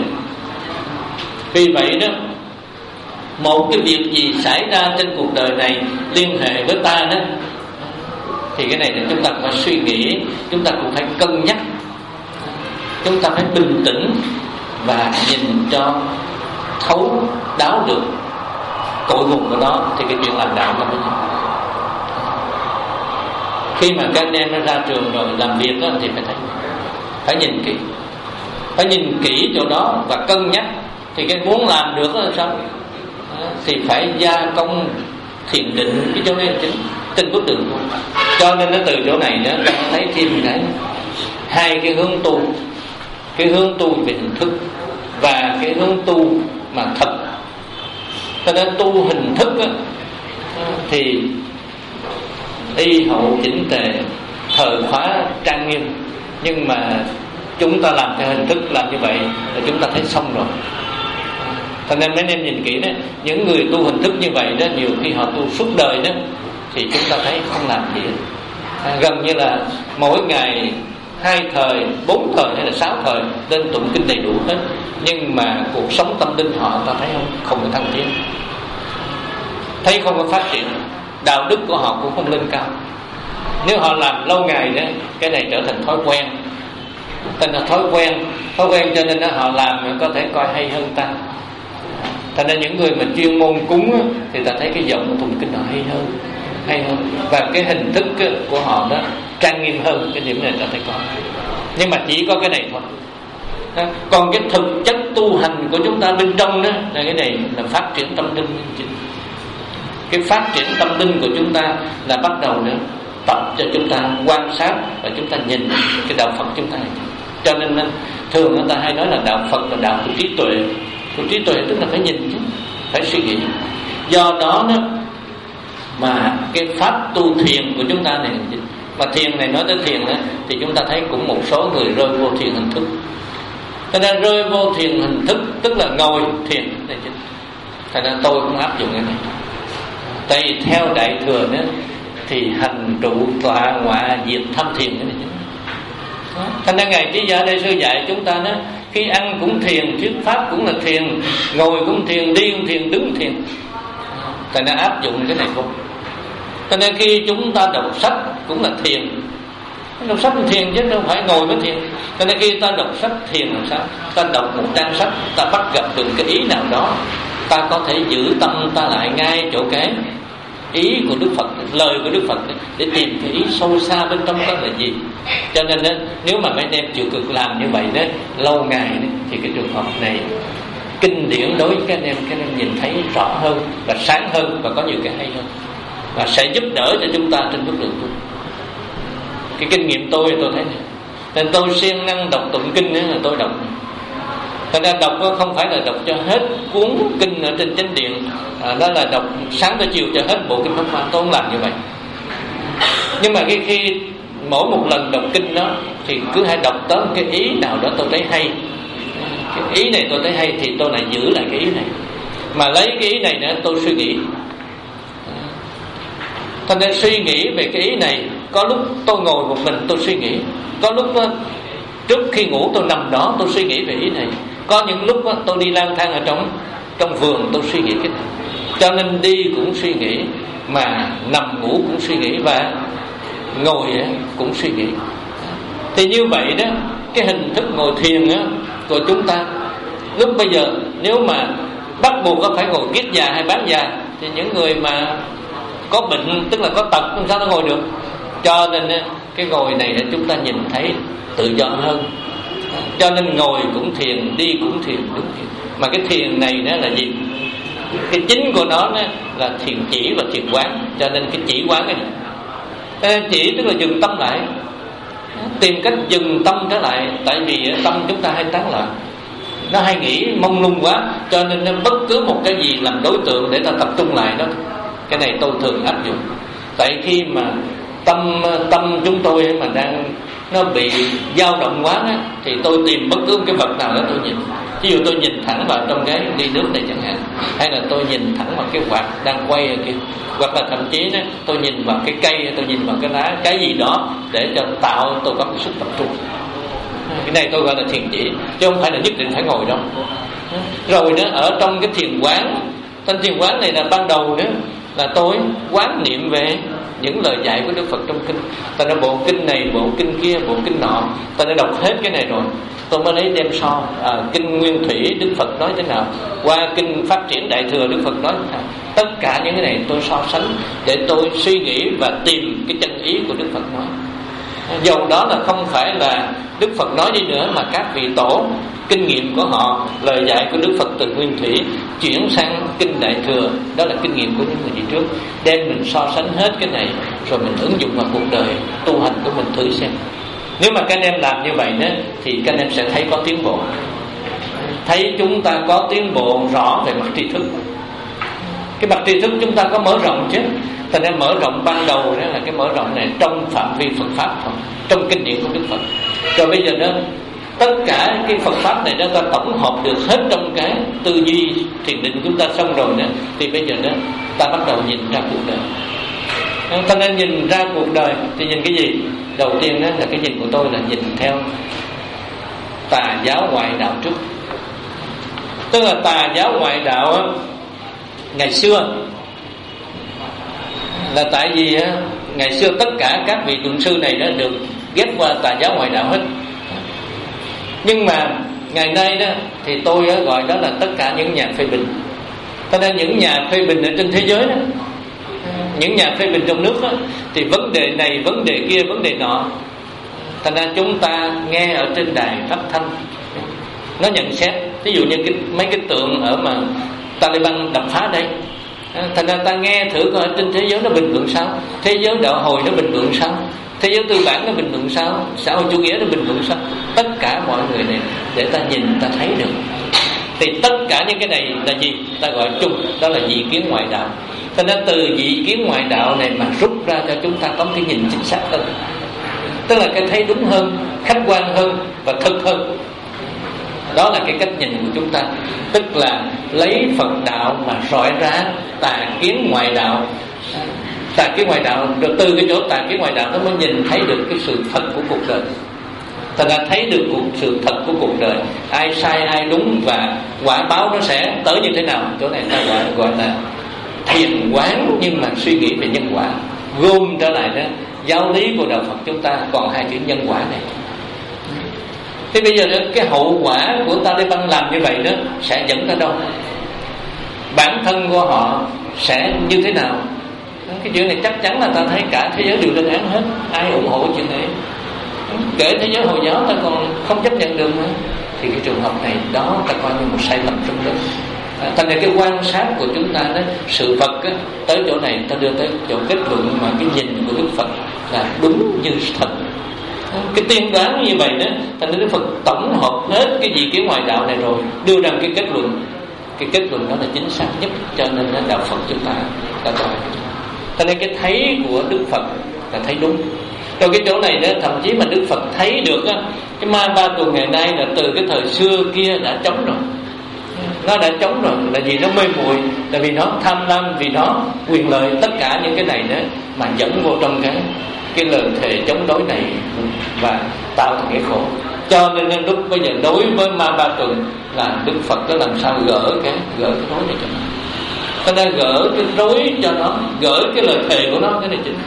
A: Vì vậy đó, một cái việc gì xảy ra trên cuộc đời này liên hệ với ta đó, thì cái này là chúng ta phải suy nghĩ, chúng ta cũng phải cân nhắc, chúng ta phải bình tĩnh và nhìn cho thấu đáo được cội nguồn của nó thì cái chuyện làm đạo nó mới. Khi mà các anh em nó ra trường rồi làm việc đó, thì phải thấy, phải nhìn kỹ, phải nhìn kỹ chỗ đó và cân nhắc. Thì cái muốn làm được là sao? Thì phải gia công thiền định cái chỗ này chính trên bước đường tu. Cho nên nó từ chỗ này đó ta thấy thêm cái hai cái hướng tu, cái hướng tu về hình thức và cái hướng tu mà thật. Cho nên tu hình thức đó, thì y hậu chỉnh tề, thờ khóa trang nghiêm, nhưng mà chúng ta làm theo hình thức, làm như vậy là chúng ta thấy xong rồi. Cho nên mấy anh em nhìn kỹ đó, những người tu hình thức như vậy đó, nhiều khi họ tu suốt đời đó thì chúng ta thấy không làm gì hết. À, gần như là mỗi ngày hai thời, bốn thời hay là sáu thời lên tụng kinh đầy đủ hết, nhưng mà cuộc sống tâm linh họ ta thấy không không có thăng tiến, thấy không có phát triển, đạo đức của họ cũng không lên cao. Nếu họ làm lâu ngày đó, cái này trở thành thói quen, thành là thói quen, thói quen cho nên đó, họ làm có thể coi hay hơn ta. Thành ra những người mà chuyên môn cúng thì ta thấy cái giọng tụng kinh họ hay hơn, hay hơn, và cái hình thức của họ đó trang nghiêm hơn. Cái điểm này ta thấy có, nhưng mà chỉ có cái này thôi. Còn cái thực chất tu hành của chúng ta bên trong đó là cái này là phát triển tâm linh. Cái phát triển tâm linh của chúng ta là bắt đầu nữa tập cho chúng ta quan sát và chúng ta nhìn cái đạo Phật chúng ta. Cho nên thường người ta hay nói là đạo Phật là đạo của trí tuệ. Của trí tuệ tức là phải nhìn chứ, phải suy nghĩ. Do đó đó mà cái pháp tu thiền của chúng ta này, mà thiền này nói tới thiền đó, thì chúng ta thấy cũng một số người rơi vô thiền hình thức. Cho nên rơi vô thiền hình thức tức là ngồi thiền này chứ. Thành ra tôi cũng áp dụng cái này. Tại vì theo Đại Thừa đó thì hành trụ tọa ngọa diệt thâm thiền cái này chứ. Thành ra Ngài Trí Giả Đại Sư dạy chúng ta đó, Khi ăn cũng thiền, thuyết pháp cũng là thiền, ngồi cũng thiền, đi cũng thiền, đứng cũng thiền. Thành ra áp dụng cái này không. Cho nên khi chúng ta đọc sách cũng là thiền. Đọc sách là thiền chứ đâu phải ngồi mới thiền. Cho nên khi ta đọc sách thiền làm sao? Ta đọc một trang sách, ta bắt gặp được cái ý nào đó, ta có thể giữ tâm ta lại ngay chỗ cái ý của Đức Phật, lời của Đức Phật để tìm cái ý sâu xa bên trong đó là gì. Cho nên nếu mà mấy anh em chịu cực làm như vậy đó, lâu ngày đó, thì cái trường hợp này kinh điển đối với các anh em, các anh em nhìn thấy rõ hơn và sáng hơn và có nhiều cái hay hơn, và sẽ giúp đỡ cho chúng ta trên bước đường tu. Cái kinh nghiệm tôi tôi thấy này, nên tôi siêng năng đọc tụng kinh là tôi đọc. Thật ra đọc không phải là đọc cho hết cuốn kinh ở trên chánh điện, à, đó là đọc sáng tới chiều cho hết bộ kinh Pháp Hoa. Tôi không làm như vậy. Nhưng mà khi, khi mỗi một lần đọc kinh đó thì cứ hãy đọc tới một cái ý nào đó tôi thấy hay. Cái ý này tôi thấy hay thì tôi lại giữ lại cái ý này, mà lấy cái ý này nữa tôi suy nghĩ. Thành ra suy nghĩ về cái ý này, có lúc tôi ngồi một mình tôi suy nghĩ, có lúc đó, trước khi ngủ tôi nằm đó tôi suy nghĩ về ý này, có những lúc đó, tôi đi lang thang ở trong trong vườn tôi suy nghĩ cái này. Cho nên đi cũng suy nghĩ, mà nằm ngủ cũng suy nghĩ, và ngồi cũng suy nghĩ. Thì như vậy đó, cái hình thức ngồi thiền đó, của chúng ta lúc bây giờ nếu mà bắt buộc có phải ngồi kiết già hay bán già, thì những người mà có bệnh, tức là có tật, làm sao nó ngồi được. Cho nên cái ngồi này để chúng ta nhìn thấy tự do hơn. Cho nên ngồi cũng thiền, đi cũng thiền, đúng thiền. Mà cái thiền này nó là gì? Cái chính của nó là thiền chỉ và thiền quán. Cho nên cái chỉ quán này, cái chỉ tức là dừng tâm lại, tìm cách dừng tâm trở lại. Tại vì tâm chúng ta hay tán loạn, nó hay nghĩ mông lung quá, cho nên bất cứ một cái gì làm đối tượng để ta tập trung lại đó. Cái này tôi thường áp dụng. Tại khi mà tâm tâm chúng tôi mà đang nó bị dao động quá đó, thì tôi tìm bất cứ một cái vật nào đó tôi nhìn. Ví dụ tôi nhìn thẳng vào trong cái ly nước này chẳng hạn, hay là tôi nhìn thẳng vào cái quạt đang quay ở kia, hoặc là thậm chí đó, tôi nhìn vào cái cây, tôi nhìn vào cái lá, cái gì đó để cho tạo tôi có một sức tập trung. Cái này tôi gọi là thiền chỉ, chứ không phải là nhất định phải ngồi đâu. Rồi đó, ở trong cái thiền quán, trong thiền quán này là ban đầu đó là tôi quán niệm về những lời dạy của Đức Phật trong kinh. Ta nói bộ kinh này, bộ kinh kia, bộ kinh nọ, ta đã đọc hết cái này rồi, tôi mới lấy đem so. à, Kinh Nguyên Thủy Đức Phật nói thế nào, qua kinh Phát Triển Đại Thừa Đức Phật nói thế nào. Tất cả những cái này tôi so sánh để tôi suy nghĩ và tìm cái chân ý của Đức Phật nói. Dầu đó là không phải là Đức Phật nói đi nữa, mà các vị tổ kinh nghiệm của họ, lời dạy của Đức Phật từ Nguyên Thủy chuyển sang kinh Đại Thừa, đó là kinh nghiệm của những người đi trước. Đem mình so sánh hết cái này, rồi mình ứng dụng vào cuộc đời tu hành của mình thử xem. Nếu mà các anh em làm như vậy đó, thì các anh em sẽ thấy có tiến bộ, thấy chúng ta có tiến bộ rõ về mặt tri thức. Cái mặt tri thức chúng ta có mở rộng chứ. Thành ra mở rộng ban đầu đó là cái mở rộng này trong phạm vi Phật Pháp thôi, trong kinh điển của Đức Phật. Rồi bây giờ đó, tất cả cái Phật Pháp này đó ta tổng hợp được hết trong cái tư duy thiền định của chúng ta xong rồi đó, thì bây giờ đó ta bắt đầu nhìn ra cuộc đời. Ta nên nhìn ra cuộc đời thì nhìn cái gì? Đầu tiên đó là cái nhìn của tôi là nhìn theo tà giáo ngoại đạo trước. Tức là tà giáo ngoại đạo á, ngày xưa là tại vì á, ngày xưa tất cả các vị luận sư này đã được ghép qua tà giáo ngoại đạo hết. Nhưng mà ngày nay đó thì tôi á, gọi đó là tất cả những nhà phê bình. Cho nên những nhà phê bình ở trên thế giới đó, những nhà phê bình trong nước đó, thì vấn đề này, vấn đề kia, vấn đề nọ, thành ra chúng ta nghe ở trên đài phát thanh nó nhận xét. Ví dụ như cái, mấy cái tượng ở mà Taliban đập phá đây, thành ra ta nghe thử coi trên thế giới nó bình luận sao, thế giới đạo hồi nó bình luận sao, thế giới tư bản nó bình luận sao, xã hội chủ nghĩa nó bình luận sao. Tất cả mọi người này để ta nhìn ta thấy được. Thì tất cả những cái này là gì? Ta gọi chung đó là dị kiến ngoại đạo. Cho nên từ dị kiến ngoại đạo này mà rút ra cho chúng ta có cái nhìn chính xác hơn, tức là cái thấy đúng hơn, khách quan hơn và thực hơn. Đó là cái cách nhìn của chúng ta, tức là lấy Phật đạo mà rọi ra tà kiến ngoại đạo. Tà kiến ngoại đạo, rồi từ cái chỗ tà kiến ngoại đạo nó mới nhìn thấy được cái sự thật của cuộc đời. ta đã thấy được cuộc sự thật của cuộc đời, ai sai ai đúng và quả báo nó sẽ tới như thế nào. Chỗ này ta gọi gọi là thiền quán, nhưng mà suy nghĩ về nhân quả. Gồm trở lại đó, giáo lý của đạo Phật chúng ta còn hai chữ nhân quả này. Thế bây giờ đó, cái hậu quả của ta đi băng làm như vậy đó sẽ dẫn tới đâu? Bản thân của họ sẽ như thế nào? Cái chuyện này chắc chắn là ta thấy cả thế giới đều lên án hết. Ai ủng hộ chuyện này? Kể thế giới Hồi giáo ta còn không chấp nhận được nữa. Thì cái trường hợp này đó ta coi như một sai lầm trong lớn. À, thành ra cái quan sát của chúng ta đó, sự vật á, tới chỗ này ta đưa tới chỗ kết luận mà cái nhìn của Đức Phật là đúng như thật. Cái tiên đoán như vậy đó, thành ra Đức Phật tổng hợp hết cái gì kiến ngoại đạo này rồi đưa ra cái kết luận. Cái kết luận đó là chính xác nhất, cho nên là đạo Phật chúng ta đã nói. Cho nên cái thấy của Đức Phật là thấy đúng. Rồi cái chỗ này đó, thậm chí mà Đức Phật thấy được á, cái ma ba tuần ngày nay là từ cái thời xưa kia đã chống rồi. Nó đã chống rồi, là vì nó mê muội, là vì nó tham lam, vì nó quyền lợi, tất cả những cái này đó mà dẫn vô trong cái cái lời thề chống đối này và tạo thành cái khổ. Cho nên lúc bây giờ đối với ma ba tuần là Đức Phật có làm sao gỡ cái gỡ cái rối này cho nó. Ta đã gỡ cái rối cho nó, gỡ cái lời thề của nó, cái này chính.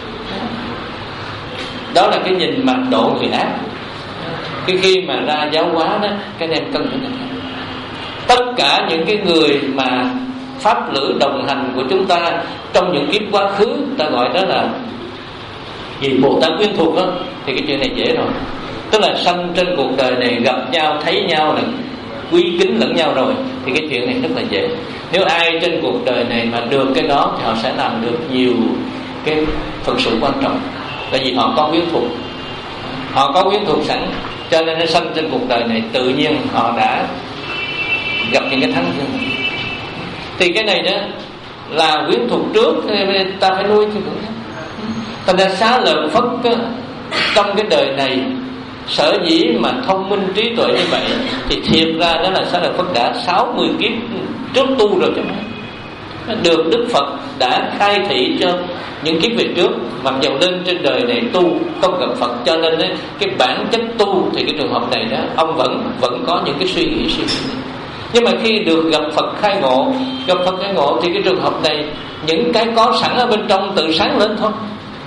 A: Đó là cái nhìn mà độ người ác. Cái khi mà ra giáo hóa đó, cái em cần phải tất cả những cái người mà pháp lữ đồng hành của chúng ta trong những kiếp quá khứ, ta gọi đó là gì Bồ Tát quyến thuộc đó, thì cái chuyện này dễ rồi. Tức là sanh trên cuộc đời này gặp nhau, thấy nhau là quý kính lẫn nhau rồi, thì cái chuyện này rất là dễ. Nếu ai trên cuộc đời này mà được cái đó thì họ sẽ làm được nhiều cái phần sự quan trọng. Tại vì họ có quyến thuộc, họ có quyến thuộc sẵn, cho nên nó sanh trên cuộc đời này tự nhiên họ đã gặp những cái thắng thương. Thì cái này đó là quyến thuộc trước, ta phải nuôi chứ. Thành ra Xá Lợi Phất đó, trong cái đời này sở dĩ mà thông minh trí tuệ như vậy, thì thiệt ra đó là Xá Lợi Phất đã sáu mươi kiếp trước tu rồi, cho nó được Đức Phật đã khai thị cho những kiếp về trước. Mặc dù lên trên đời này tu không gặp Phật, cho nên ấy, cái bản chất tu thì cái trường hợp này đó ông vẫn vẫn có những cái suy nghĩ suy nghĩ. Nhưng mà khi được gặp Phật khai ngộ, gặp Phật khai ngộ thì cái trường hợp này những cái có sẵn ở bên trong tự sáng lên thôi.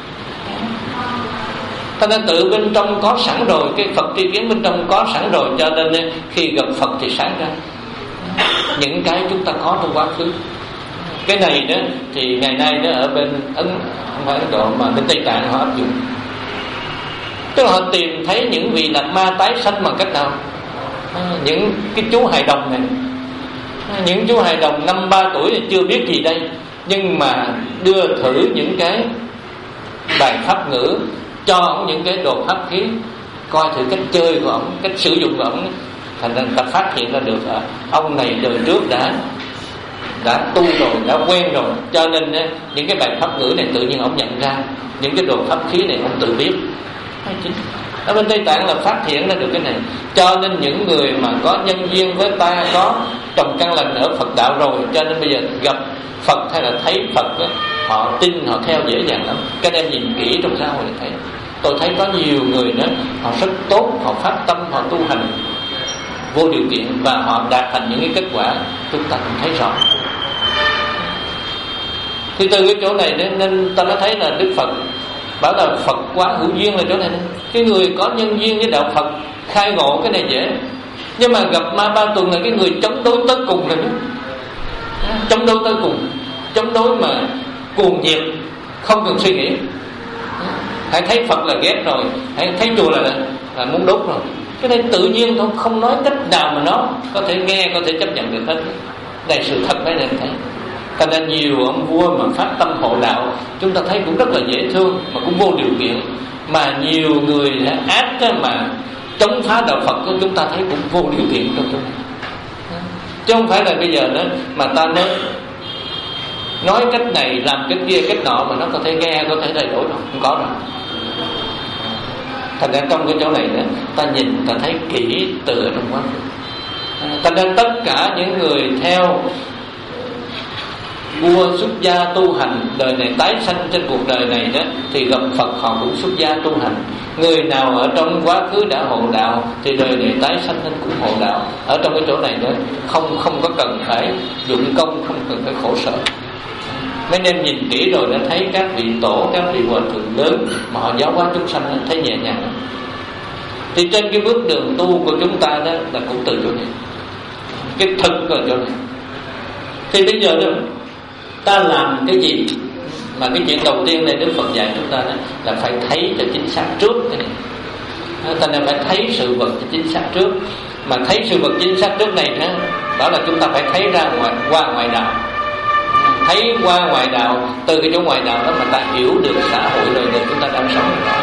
A: Ta đã tự bên trong có sẵn rồi, cái Phật tri kiến bên trong có sẵn rồi, cho nên khi gặp Phật thì sáng ra những cái chúng ta có trong quá khứ. Cái này đó thì ngày nay đó ở bên Ấn, không phải Ấn Độ mà bên Tây Tạng họ áp dụng. Tức là họ tìm thấy những vị lạc ma tái sanh bằng cách nào? À, những cái chú hài đồng này, à, những chú hài đồng năm ba tuổi thì chưa biết gì đây, nhưng mà đưa thử những cái bài pháp ngữ, cho ông những cái đồ pháp khí, coi thử cách chơi của ông, cách sử dụng của ông. Thành ra ta phát hiện ra được à, ông này đời trước đã đã tu rồi, đã quen rồi, cho nên á, những cái bài pháp ngữ này tự nhiên ông nhận ra, những cái đồ pháp khí này ông tự biết. Ở bên Tây Tạng là phát hiện ra được cái này. Cho nên những người mà có nhân duyên với ta, có trồng căn lành ở Phật đạo rồi, cho nên bây giờ gặp Phật hay là thấy Phật á, họ tin, họ theo dễ dàng lắm. Các em nhìn kỹ trong xã hội để thấy. Tôi thấy có nhiều người đó, họ rất tốt, họ phát tâm, họ tu hành vô điều kiện và họ đạt thành những cái kết quả chúng ta cũng thấy rõ. Thì từ cái chỗ này nên, nên ta đã thấy là Đức Phật bảo là Phật quá hữu duyên là chỗ này. Cái người có nhân duyên với đạo Phật khai ngộ cái này dễ, nhưng mà gặp ma ba tuần là cái người chống đối tới cùng rồi đó. Chống đối tới cùng, chống đối mà cuồng nhiệt, không cần suy nghĩ. Hãy thấy Phật là ghét rồi, hãy thấy chùa là, là muốn đốt rồi. Cái này tự nhiên thôi, không nói cách nào mà nó có thể nghe, có thể chấp nhận được hết. Đây sự thật đấy, nên thấy. Cho nên nhiều ông vua mà phát tâm hộ đạo, chúng ta thấy cũng rất là dễ thương, mà cũng vô điều kiện. Mà nhiều người ác mà chống phá đạo Phật của chúng ta thấy cũng vô điều kiện trong chúng. Chứ không phải là bây giờ đó mà ta nói nói cách này, làm cách kia, cách nọ mà nó có thể nghe, có thể thay đổi đâu, không có đâu. Thành ra trong cái chỗ này đó, ta nhìn, ta thấy kỹ từ ở trong quá khứ. Thành ra tất cả những người theo vua xuất gia tu hành, đời này tái sanh trên cuộc đời này đó thì gặp Phật họ cũng xuất gia tu hành. Người nào ở trong quá khứ đã hộ đạo thì đời này tái sanh nên cũng hộ đạo. Ở trong cái chỗ này đó không không có cần phải dụng công, không cần phải khổ sở. Mấy em nhìn kỹ rồi đã thấy các vị tổ, các vị hòa thượng lớn mà họ giáo hóa chúng sanh thấy nhẹ nhàng. Thì trên cái bước đường tu của chúng ta đó là cũng từ chỗ này, cái thực ở chỗ này. Thì bây giờ đó ta làm cái gì? Mà cái chuyện đầu tiên này Đức Phật dạy chúng ta đó là phải thấy cho chính xác trước cái này. Ta nên phải thấy sự vật cho chính xác trước. Mà thấy sự vật chính xác trước này đó, đó là chúng ta phải thấy ra ngoài, qua ngoài đạo. Thấy qua ngoài đạo, từ cái chỗ ngoài đạo đó mà ta hiểu được xã hội đời đời chúng ta đang sống rồi.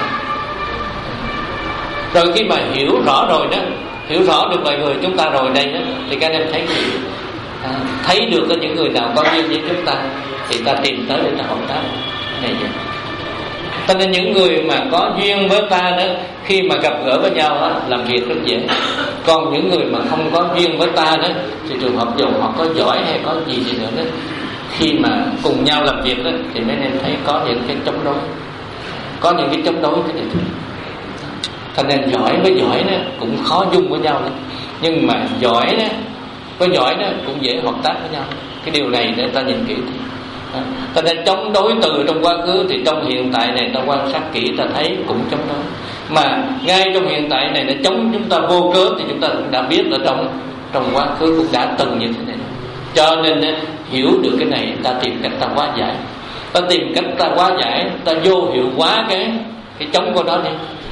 A: Rồi khi mà hiểu rõ rồi đó, hiểu rõ được loài người chúng ta rồi đây đó, thì các em thấy gì? À, thấy được có những người nào có duyên với chúng ta thì ta tìm tới để ta hợp tác này vậy. Cho nên những người mà có duyên với ta đó, khi mà gặp gỡ với nhau đó, làm việc rất dễ. Còn những người mà không có duyên với ta đó, thì trường hợp dù họ có giỏi hay có gì gì nữa đó, khi mà cùng nhau làm việc đó, thì mấy em thấy có những cái chống đối, có những cái chống đối cái này thôi. Cho nên giỏi với giỏi đó cũng khó dung với nhau đó. Nhưng mà giỏi đó, có giỏi đó cũng dễ hợp tác với nhau. Cái điều này để ta nhìn kỹ thì cho nên chống đối từ trong quá khứ thì trong hiện tại này ta quan sát kỹ ta thấy cũng chống đối. Mà ngay trong hiện tại này nó chống chúng ta vô cớ thì chúng ta cũng đã biết ở trong trong quá khứ cũng đã từng như thế này. Cho nên hiểu được cái này ta tìm cách ta hóa giải, ta tìm cách ta hóa giải, ta vô hiệu hóa cái cái chống của nó đi.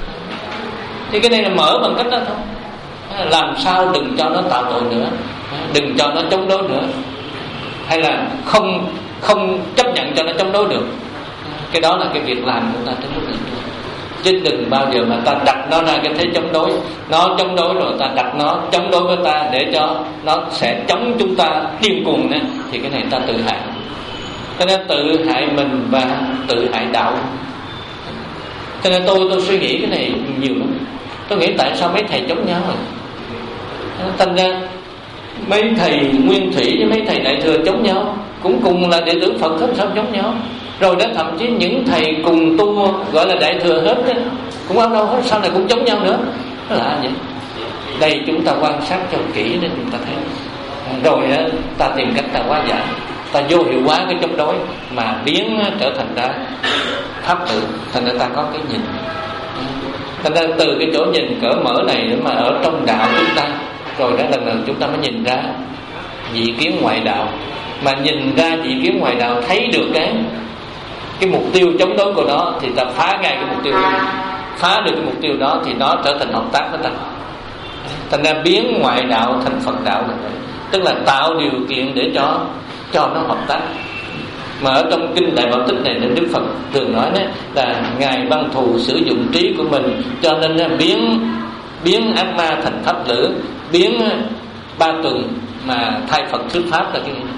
A: Thì cái này là mở bằng cách đó thôi. Làm sao đừng cho nó tạo tội nữa, đừng cho nó chống đối nữa, hay là không không chấp nhận cho nó chống đối được. Cái đó là cái việc làm của ta trên lúc này. Chứ đừng bao giờ mà ta đặt nó ra cái thế chống đối. Nó chống đối rồi ta đặt nó chống đối với ta để cho nó sẽ chống chúng ta điên cuồng nữa, thì cái này ta tự hại. Cho nên tự hại mình và tự hại đạo. Cho nên tôi tôi suy nghĩ cái này nhiều lắm. Tôi nghĩ tại sao mấy thầy chống nhau rồi? Thành ra mấy thầy Nguyên Thủy với mấy thầy Đại Thừa chống nhau, cũng cùng là đệ tử Phật hết, sao chống nhau? Rồi đó thậm chí những thầy cùng tu gọi là Đại Thừa hết đó, cũng đâu đâu hết, sau này cũng chống nhau nữa. Nó là vậy. Đây chúng ta quan sát cho kỹ để chúng ta thấy. Rồi đó, ta tìm cách ta hóa giải, ta vô hiệu hóa cái chống đối mà biến trở thành ra pháp tự. Thành ra ta có cái nhìn. Thành ra từ cái chỗ nhìn cỡ mở này mà ở trong đạo chúng ta, rồi đó lần lần chúng ta mới nhìn ra dị kiến ngoại đạo. Mà nhìn ra dị kiến ngoại đạo, thấy được cái cái mục tiêu chống đối của nó thì ta phá ngay cái mục tiêu đó. Phá được cái mục tiêu đó thì nó trở thành hợp tác với ta. Thành ra biến ngoại đạo thành Phật đạo là vậy. Tức là tạo điều kiện để cho cho nó hợp tác. Mà ở trong kinh Đại Bảo Tích này Đức Phật thường nói đó là Ngài Văn Thù sử dụng trí của mình, cho nên biến biến ác ma thành pháp lữ, biến ba tuần mà thay Phật thuyết pháp là cái gì?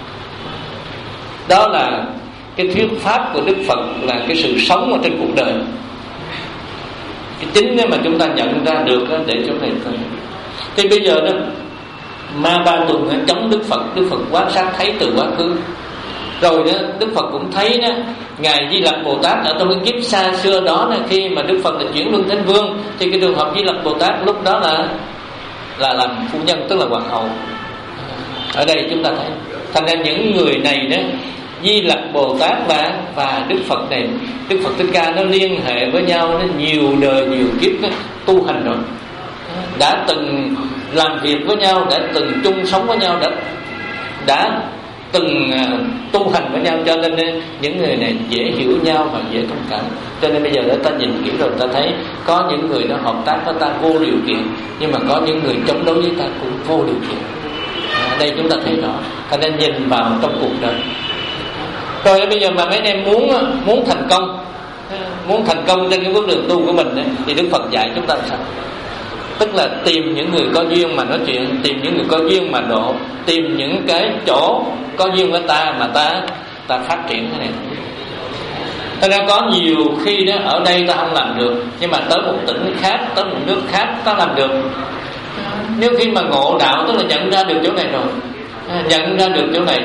A: Đó là cái thuyết pháp của Đức Phật là cái sự sống ở trên cuộc đời. Cái chính mà chúng ta nhận ra được để chỗ này thôi. Thì bây giờ đó ma ba tuần chống Đức Phật, Đức Phật quan sát thấy từ quá khứ. Rồi đó Đức Phật cũng thấy đó Ngài Di Lặc Bồ Tát ở trong cái kiếp xa xưa đó là khi mà Đức Phật là chuyển luân thánh vương, thì cái trường hợp Di Lặc Bồ Tát lúc đó là là làm phu nhân, tức là hoàng hậu. Ở đây chúng ta thấy thành ra những người này đó, Di Lặc Bồ Tát và và Đức Phật này, Đức Phật Thích Ca nó liên hệ với nhau nó nhiều đời nhiều kiếp đó, tu hành rồi, đã từng làm việc với nhau, đã từng chung sống với nhau, đã đã từng uh, tu hành với nhau, cho nên những người này dễ hiểu nhau và dễ thông cảm. Cho nên bây giờ để ta nhìn kỹ rồi ta thấy có những người nó hợp tác với ta vô điều kiện, nhưng mà có những người chống đối với ta cũng vô điều kiện. À, đây chúng ta thấy rõ. Cho nên nhìn vào trong cuộc đời. Rồi bây giờ mà mấy em muốn muốn thành công, muốn thành công trên cái bước đường tu của mình ấy, thì Đức Phật dạy chúng ta sao? Tức là tìm những người có duyên mà nói chuyện, tìm những người có duyên mà độ, tìm những cái chỗ có duyên với ta mà ta ta phát triển cái này. Thật ra có nhiều khi đó ở đây ta không làm được, nhưng mà tới một tỉnh khác, tới một nước khác ta làm được. Nếu khi mà ngộ đạo tức là nhận ra được chỗ này rồi, nhận ra được chỗ này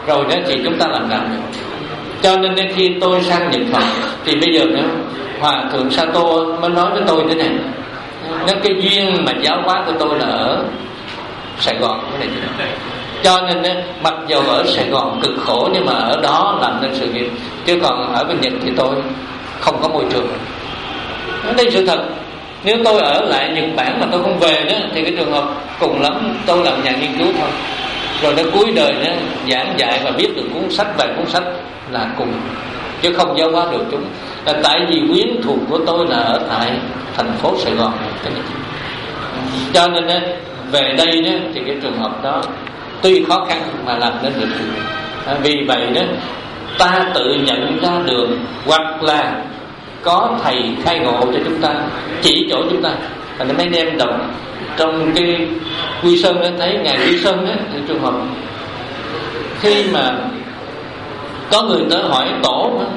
A: rồi đó thì chúng ta làm đạo được. Cho nên đến khi tôi sang Nhật Phật thì bây giờ nữa Hòa thượng Sato mới nói với tôi thế này, nó cái duyên mà giáo hóa của tôi là ở Sài Gòn cái này. Cho nên đó, mặc dù ở Sài Gòn cực khổ nhưng mà ở đó làm nên sự nghiệp, chứ còn ở bên Nhật thì tôi không có môi trường. Đây là sự thật. Nếu tôi ở lại Nhật Bản mà tôi không về đó thì cái trường hợp cùng lắm tôi làm nhà nghiên cứu thôi, rồi đến cuối đời đó giảng dạy và viết được cuốn sách, vài cuốn sách là cùng, chứ không giáo hóa được chúng. Là tại vì quyến thuộc của tôi là ở tại thành phố Sài Gòn. Cho nên đó, về đây đó thì cái trường hợp đó tuy khó khăn mà làm nên được. À, vì vậy đó ta tự nhận ra được, hoặc là có thầy khai ngộ cho chúng ta, chỉ chỗ chúng ta. Và nó mấy đem đọc trong cái Quy Sơn đã thấy ngài Quy Sơn đó, thì trường hợp khi mà có người tới hỏi tổ đó,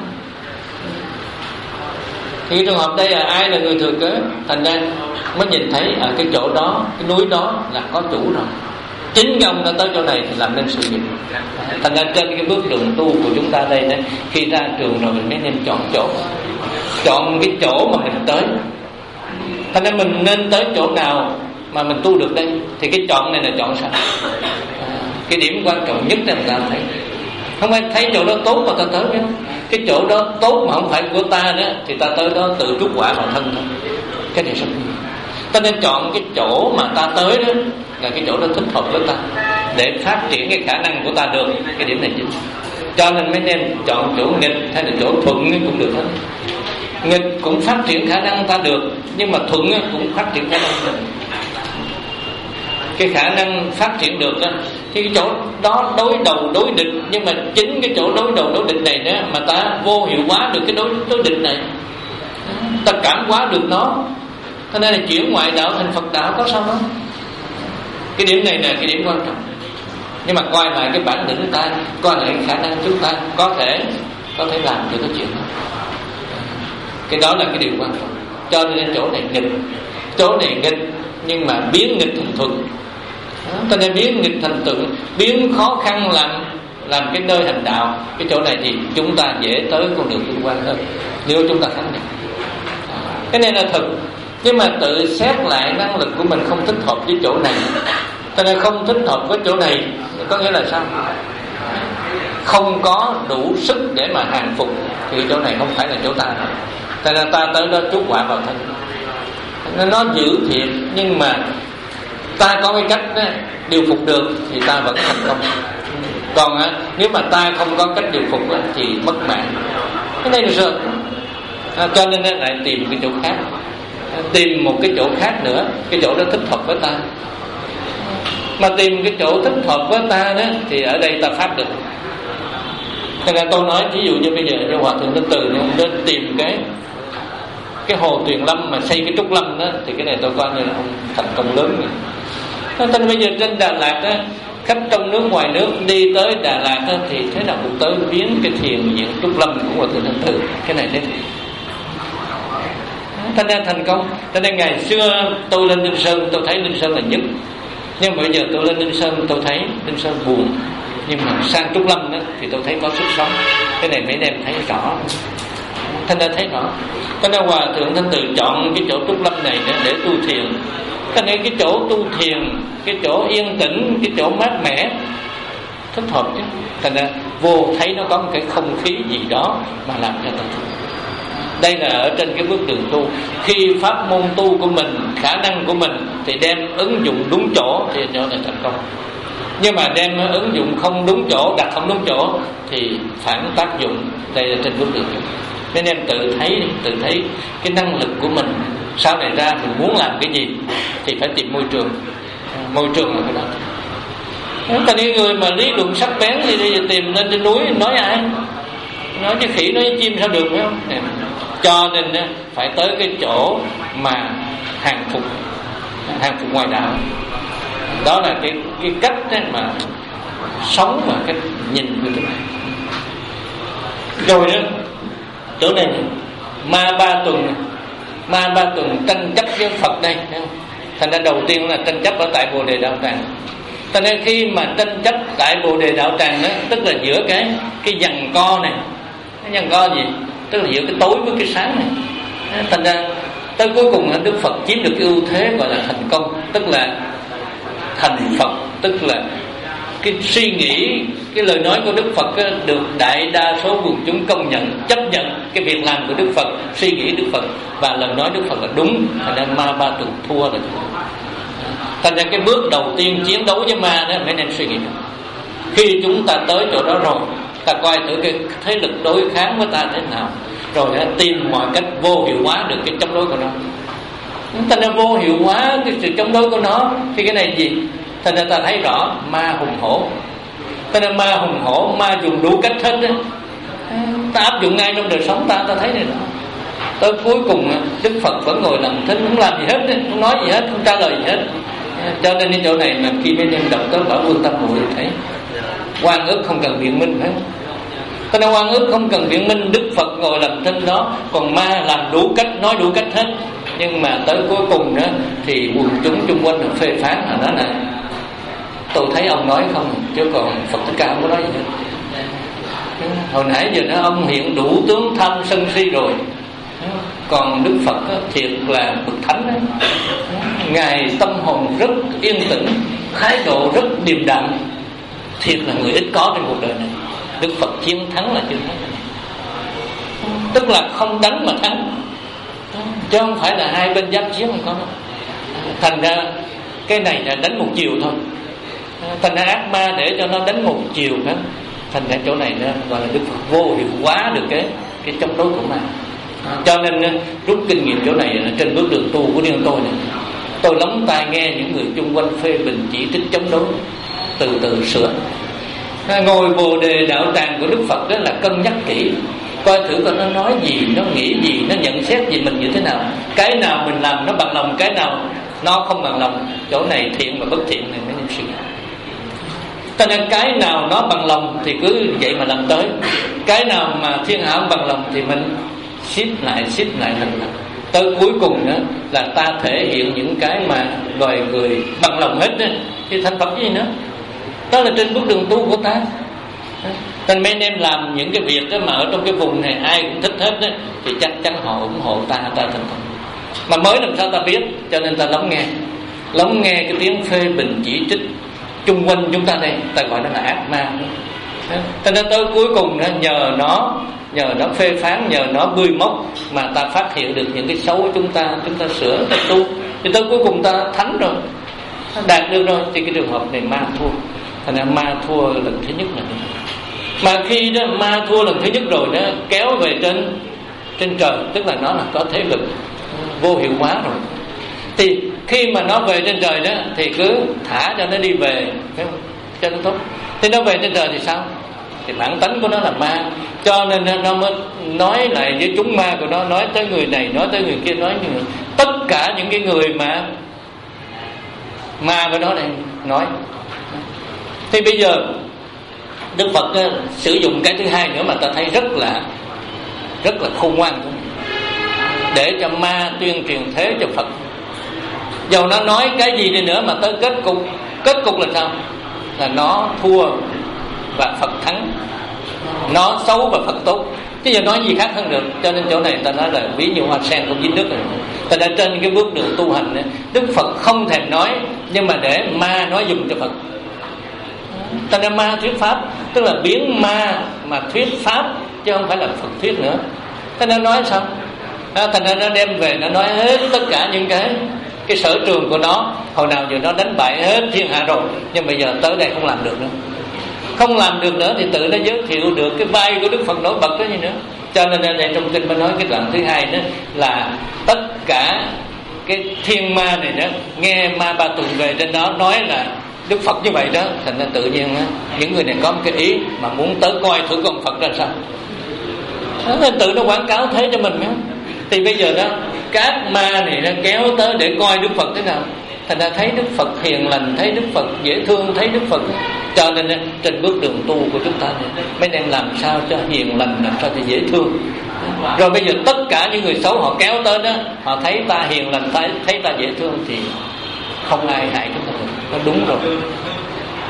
A: thì cái trường hợp đây là ai là người thừa kế, thành ra mới nhìn thấy ở cái chỗ đó, cái núi đó là có chủ rồi. Chính ông đã tới chỗ này thì làm nên sự nghiệp. Thành ra trên cái bước đường tu của chúng ta đây đó, khi ra trường rồi mình mới nên chọn chỗ, chọn cái chỗ mà mình tới. Thành ra mình nên tới chỗ nào mà mình tu được đây, thì cái chọn này là chọn sao? Cái điểm quan trọng nhất là người ta thấy, không phải thấy chỗ đó tốt mà ta tới nữa. Cái chỗ đó tốt mà không phải của ta nữa thì ta tới đó tự trút quả vào thân thôi. Cái này rất nhiều. Ta nên chọn cái chỗ mà ta tới đó là cái chỗ đó thích hợp với ta, để phát triển cái khả năng của ta được. Cái điểm này chính. Cho nên mấy nên chọn chỗ nghịch hay là chỗ thuận cũng được hết. Nghịch cũng phát triển khả năng ta được, nhưng mà thuận cũng phát triển khả năng được. Cái khả năng phát triển được đó, thì cái chỗ đó đối đầu đối địch, nhưng mà chính cái chỗ đối đầu đối địch này đó mà ta vô hiệu hóa được cái đối đối địch này, ta cảm hóa được nó, cho nên là chuyển ngoại đạo thành Phật đạo có sao đó. Cái điểm này là cái điểm quan trọng. Nhưng mà coi lại cái bản lĩnh ta, coi lại khả năng chúng ta có thể có thể làm được cái chuyện đó. Cái đó là cái điều quan trọng. Cho nên chỗ này nghịch, chỗ này nghịch, nhưng mà biến nghịch thành thuận. Cho nên biến nghịch thành thuận, biến khó khăn làm làm cái nơi hành đạo. Cái chỗ này thì chúng ta dễ tới con đường vinh quang hơn nếu chúng ta thắng được. Cái này là thực. Nhưng mà tự xét lại năng lực của mình không thích hợp với chỗ này, cho nên không thích hợp với chỗ này có nghĩa là sao? Không có đủ sức để mà hàng phục thì chỗ này không phải là chỗ ta. Cho nên ta tới đó trút quả vào thân. Nên nó dữ thiệt, nhưng mà ta có cái cách đó, điều phục được thì ta vẫn thành công. Còn á, nếu mà ta không có cách điều phục đó, thì mất mạng. Cái này là sự. À, cho nên lại tìm cái chỗ khác, tìm một cái chỗ khác nữa, cái chỗ đó thích hợp với ta. Mà tìm cái chỗ thích hợp với ta đó thì ở đây ta phát được. Cho nên tôi nói ví dụ như bây giờ cho Hòa thượng Thích Từ nên tìm cái cái hồ Tuyền Lâm mà xây cái trúc lâm đó, thì cái này tôi coi như là ông thành công lớn rồi. Cho nên bây giờ trên Đà Lạt đó, khách trong nước ngoài nước đi tới Đà Lạt đó, thì thế nào cũng tới viếng cái thiền viện trúc lâm của Hòa thượng Thích Từ. Cái này thế thành ra thành công. Cho nên ngày xưa tôi lên Linh Sơn tôi thấy Linh Sơn là nhất, nhưng bây giờ tôi lên Linh Sơn tôi thấy Linh Sơn buồn. Nhưng mà sang Trúc Lâm đó thì tôi thấy có sức sống. Cái này mấy em thấy rõ, thành ra thấy rõ. Cho nên Hòa thượng Thanh Từ chọn cái chỗ Trúc Lâm này để, để tu thiền. Cho nên cái chỗ tu thiền, cái chỗ yên tĩnh, cái chỗ mát mẻ thích hợp chứ. Thành ra vô thấy nó có một cái không khí gì đó mà làm cho tôi. Đây là ở trên cái bước đường tu. Khi pháp môn tu của mình, khả năng của mình thì đem ứng dụng đúng chỗ thì chỗ này thành công. Nhưng mà đem ứng dụng không đúng chỗ, đặt không đúng chỗ thì phản tác dụng. Đây là trên bước đường tu. Nên em tự thấy, tự thấy cái năng lực của mình. Sau này ra mình muốn làm cái gì thì phải tìm môi trường. Môi trường là cái đó. Còn những người mà lý luận sắc bén thì đi tìm lên trên núi nói ai? Nói chứ khỉ nói chim sao được, phải không? Cho nên phải tới cái chỗ mà hàng phục, hàng phục ngoài đạo. Đó là cái cái cách mà sống và cách nhìn của chúng ta. Rồi đó, chỗ này ma ba tuần, ma ba tuần tranh chấp với Phật đây. Thành ra đầu tiên là tranh chấp ở tại Bồ Đề Đạo Tràng. Cho nên khi mà tranh chấp tại Bồ Đề Đạo Tràng đó, tức là giữa cái cái giằng co này, cái giằng co gì, tức là giữa cái tối với cái sáng này. Thành ra tới cuối cùng Đức Phật chiếm được cái ưu thế gọi là thành công, tức là thành Phật, tức là cái suy nghĩ, cái lời nói của Đức Phật được đại đa số quần chúng công nhận, chấp nhận cái việc làm của Đức Phật, suy nghĩ Đức Phật và lời nói Đức Phật là đúng. Thành ra ma ba tuần thua rồi. Thành ra cái bước đầu tiên chiến đấu với ma đó phải nên suy nghĩ. Khi chúng ta tới chỗ đó rồi, ta coi thử cái thế lực đối kháng với ta thế nào, rồi tìm mọi cách vô hiệu hóa được cái chống đối của nó. Thành ra vô hiệu hóa cái sự chống đối của nó thì cái này gì? Thành ra ta thấy rõ ma hùng hổ. Thành ra ma hùng hổ, ma dùng đủ cách hết đó. Ta áp dụng ngay trong đời sống ta, ta thấy này đó. Tới cuối cùng Đức Phật vẫn ngồi lặng thinh, không làm gì hết, không nói gì hết, không trả lời gì hết. Cho nên cái chỗ này mà khi mấy em đọc tới Bảo Vương Tâm Muội thì thấy oan ức không cần biện minh hết. Cho nên oan ức không cần biện minh, Đức Phật ngồi làm thinh đó, còn ma làm đủ cách, nói đủ cách hết. Nhưng mà tới cuối cùng đó thì quần chúng chung quanh phê phán là nói này, tôi thấy ông nói không, chứ còn Phật Thích Ca không có nói gì hết. Hồi nãy giờ đó ông hiện đủ tướng tham sân si rồi, còn Đức Phật đó, thiệt là bậc thánh đó. Ngài tâm hồn rất yên tĩnh, thái độ rất điềm đạm, thiệt là người ít có trên cuộc đời này. Đức Phật chiến thắng là chiến thắng, tức là không đánh mà thắng, chứ không phải là hai bên giáp chiến không có đâu. Thành ra cái này là đánh một chiều thôi. Thành ra ác ma để cho nó đánh một chiều hết. Thành ra chỗ này nó gọi là Đức Phật vô hiệu hóa được cái cái chống đối của ma. Cho nên rút kinh nghiệm chỗ này là trên bước đường tu của riêng tôi này, tôi lắng tai nghe những người chung quanh phê bình chỉ trích chống đối, từ từ sửa. Ngồi Bồ Đề Đạo Tràng của Đức Phật đó là cân nhắc kỹ, coi thử coi nó nói gì, nó nghĩ gì, nó nhận xét gì mình như thế nào. Cái nào mình làm nó bằng lòng, cái nào nó không bằng lòng. Chỗ này thiện và bất thiện này mới nên suy nghĩ. Cho nên cái nào nó bằng lòng thì cứ vậy mà làm tới. Cái nào mà thiên hạ không bằng lòng thì mình xít lại, xít lại thành lại. Tới cuối cùng đó là ta thể hiện những cái mà loài người bằng lòng hết đó, thì thành Phật gì nữa. Đó là trên bước đường tu của ta. Nên mấy anh em làm những cái việc đó mà ở trong cái vùng này ai cũng thích hết đó, thì chắc chắn họ ủng hộ ta, ta thành Phật. Mà mới làm sao ta biết? Cho nên ta lắng nghe, lắng nghe cái tiếng phê bình chỉ trích chung quanh chúng ta đây, ta gọi nó là ác ma. Cho nên tới cuối cùng đó, nhờ nó nhờ nó phê phán, nhờ nó bươi móc mà ta phát hiện được những cái xấu của chúng ta, chúng ta sửa, ta tu, thì tới cuối cùng ta thắng rồi, đạt được rồi. Thì cái trường hợp này ma thua. Thành ra ma thua lần thứ nhất là này. Mà khi đó ma thua lần thứ nhất rồi đó, kéo về trên trên trời, tức là nó là có thế lực vô hiệu hóa rồi. Thì khi mà nó về trên trời đó thì cứ thả cho nó đi về, phải không? Cho nó tốt. Thì nó về trên trời thì sao? Thì bản tánh của nó là ma, cho nên nó mới nói lại với chúng ma của nó, nói tới người này, nói tới người kia, nói như người. Tất cả những cái người mà ma với nó đây nói. Thì bây giờ Đức Phật uh, sử dụng cái thứ hai nữa mà ta thấy rất là rất là khôn ngoan, để cho ma tuyên truyền thế cho Phật. Dầu nó nói cái gì đi nữa mà tới kết cục, kết cục là sao? Là nó thua và Phật thắng, nó xấu và Phật tốt, chứ giờ nói gì khác hơn được. Cho nên chỗ này ta nói là ví như hoa sen không dính nước rồi. Ta đã trên cái bước đường tu hành ấy, Đức Phật không thèm nói, nhưng mà để ma nói dùm cho Phật. Ta nên ma thuyết pháp, tức là biến ma mà thuyết pháp, chứ không phải là Phật thuyết nữa. Ta nên nói sao? À, thành ra nó đem về, nó nói hết tất cả những cái cái sở trường của nó. Hồi nào giờ nó đánh bại hết thiên hạ rồi, nhưng bây giờ tới đây không làm được nữa. Không làm được nữa thì tự nó giới thiệu được cái vai của Đức Phật nổi bật đó như nữa. Cho nên đây trong kinh mới nói cái đoạn thứ hai đó là tất cả cái thiên ma này đó, nghe ma Ba Tuần về trên đó nói là Đức Phật như vậy đó, thành ra tự nhiên đó, những người này có một cái ý mà muốn tới coi thử con Phật ra sao. Nó nên tự nó quảng cáo thế cho mình đó. Thì bây giờ đó các ma này nó kéo tới để coi Đức Phật thế nào. Thành ra thấy Đức Phật hiền lành, thấy Đức Phật dễ thương, thấy Đức Phật. Cho nên trên bước đường tu của chúng ta này, mấy em làm sao cho hiền lành, làm sao cho dễ thương. Rồi bây giờ tất cả những người xấu họ kéo tới đó, họ thấy ta hiền lành, thấy, thấy ta dễ thương thì không ai hại chúng ta được. Nó đúng rồi.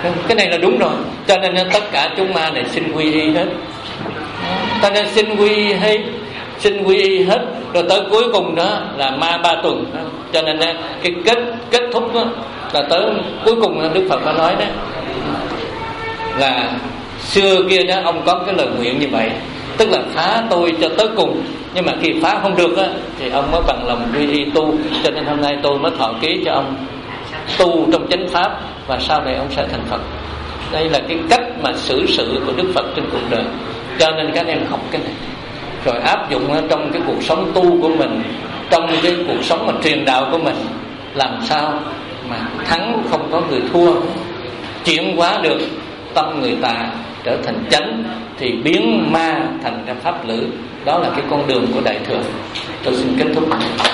A: Cái này là đúng rồi. Cho nên tất cả chúng ma này xin quy y hết. Cho nên xin quy y hết, xin quy y hết, rồi tới cuối cùng đó là ma ba tuần. Cho nên cái kết kết thúc đó là tới cuối cùng Đức Phật có nói đó là xưa kia đó ông có cái lời nguyện như vậy, tức là phá tôi cho tới cùng, nhưng mà khi phá không được á thì ông mới bằng lòng quy y tu. Cho nên hôm nay tôi mới thọ ký cho ông tu trong chánh pháp, và sau này ông sẽ thành Phật. Đây là cái cách mà xử sự của Đức Phật trên cuộc đời. Cho nên các em học cái này rồi áp dụng trong cái cuộc sống tu của mình, trong cái cuộc sống mà truyền đạo của mình, làm sao mà thắng không có người thua, chuyển hóa được tâm người ta trở thành chánh, thì biến ma thành ra pháp lữ. Đó là cái con đường của Đại Thừa. Tôi xin kết thúc.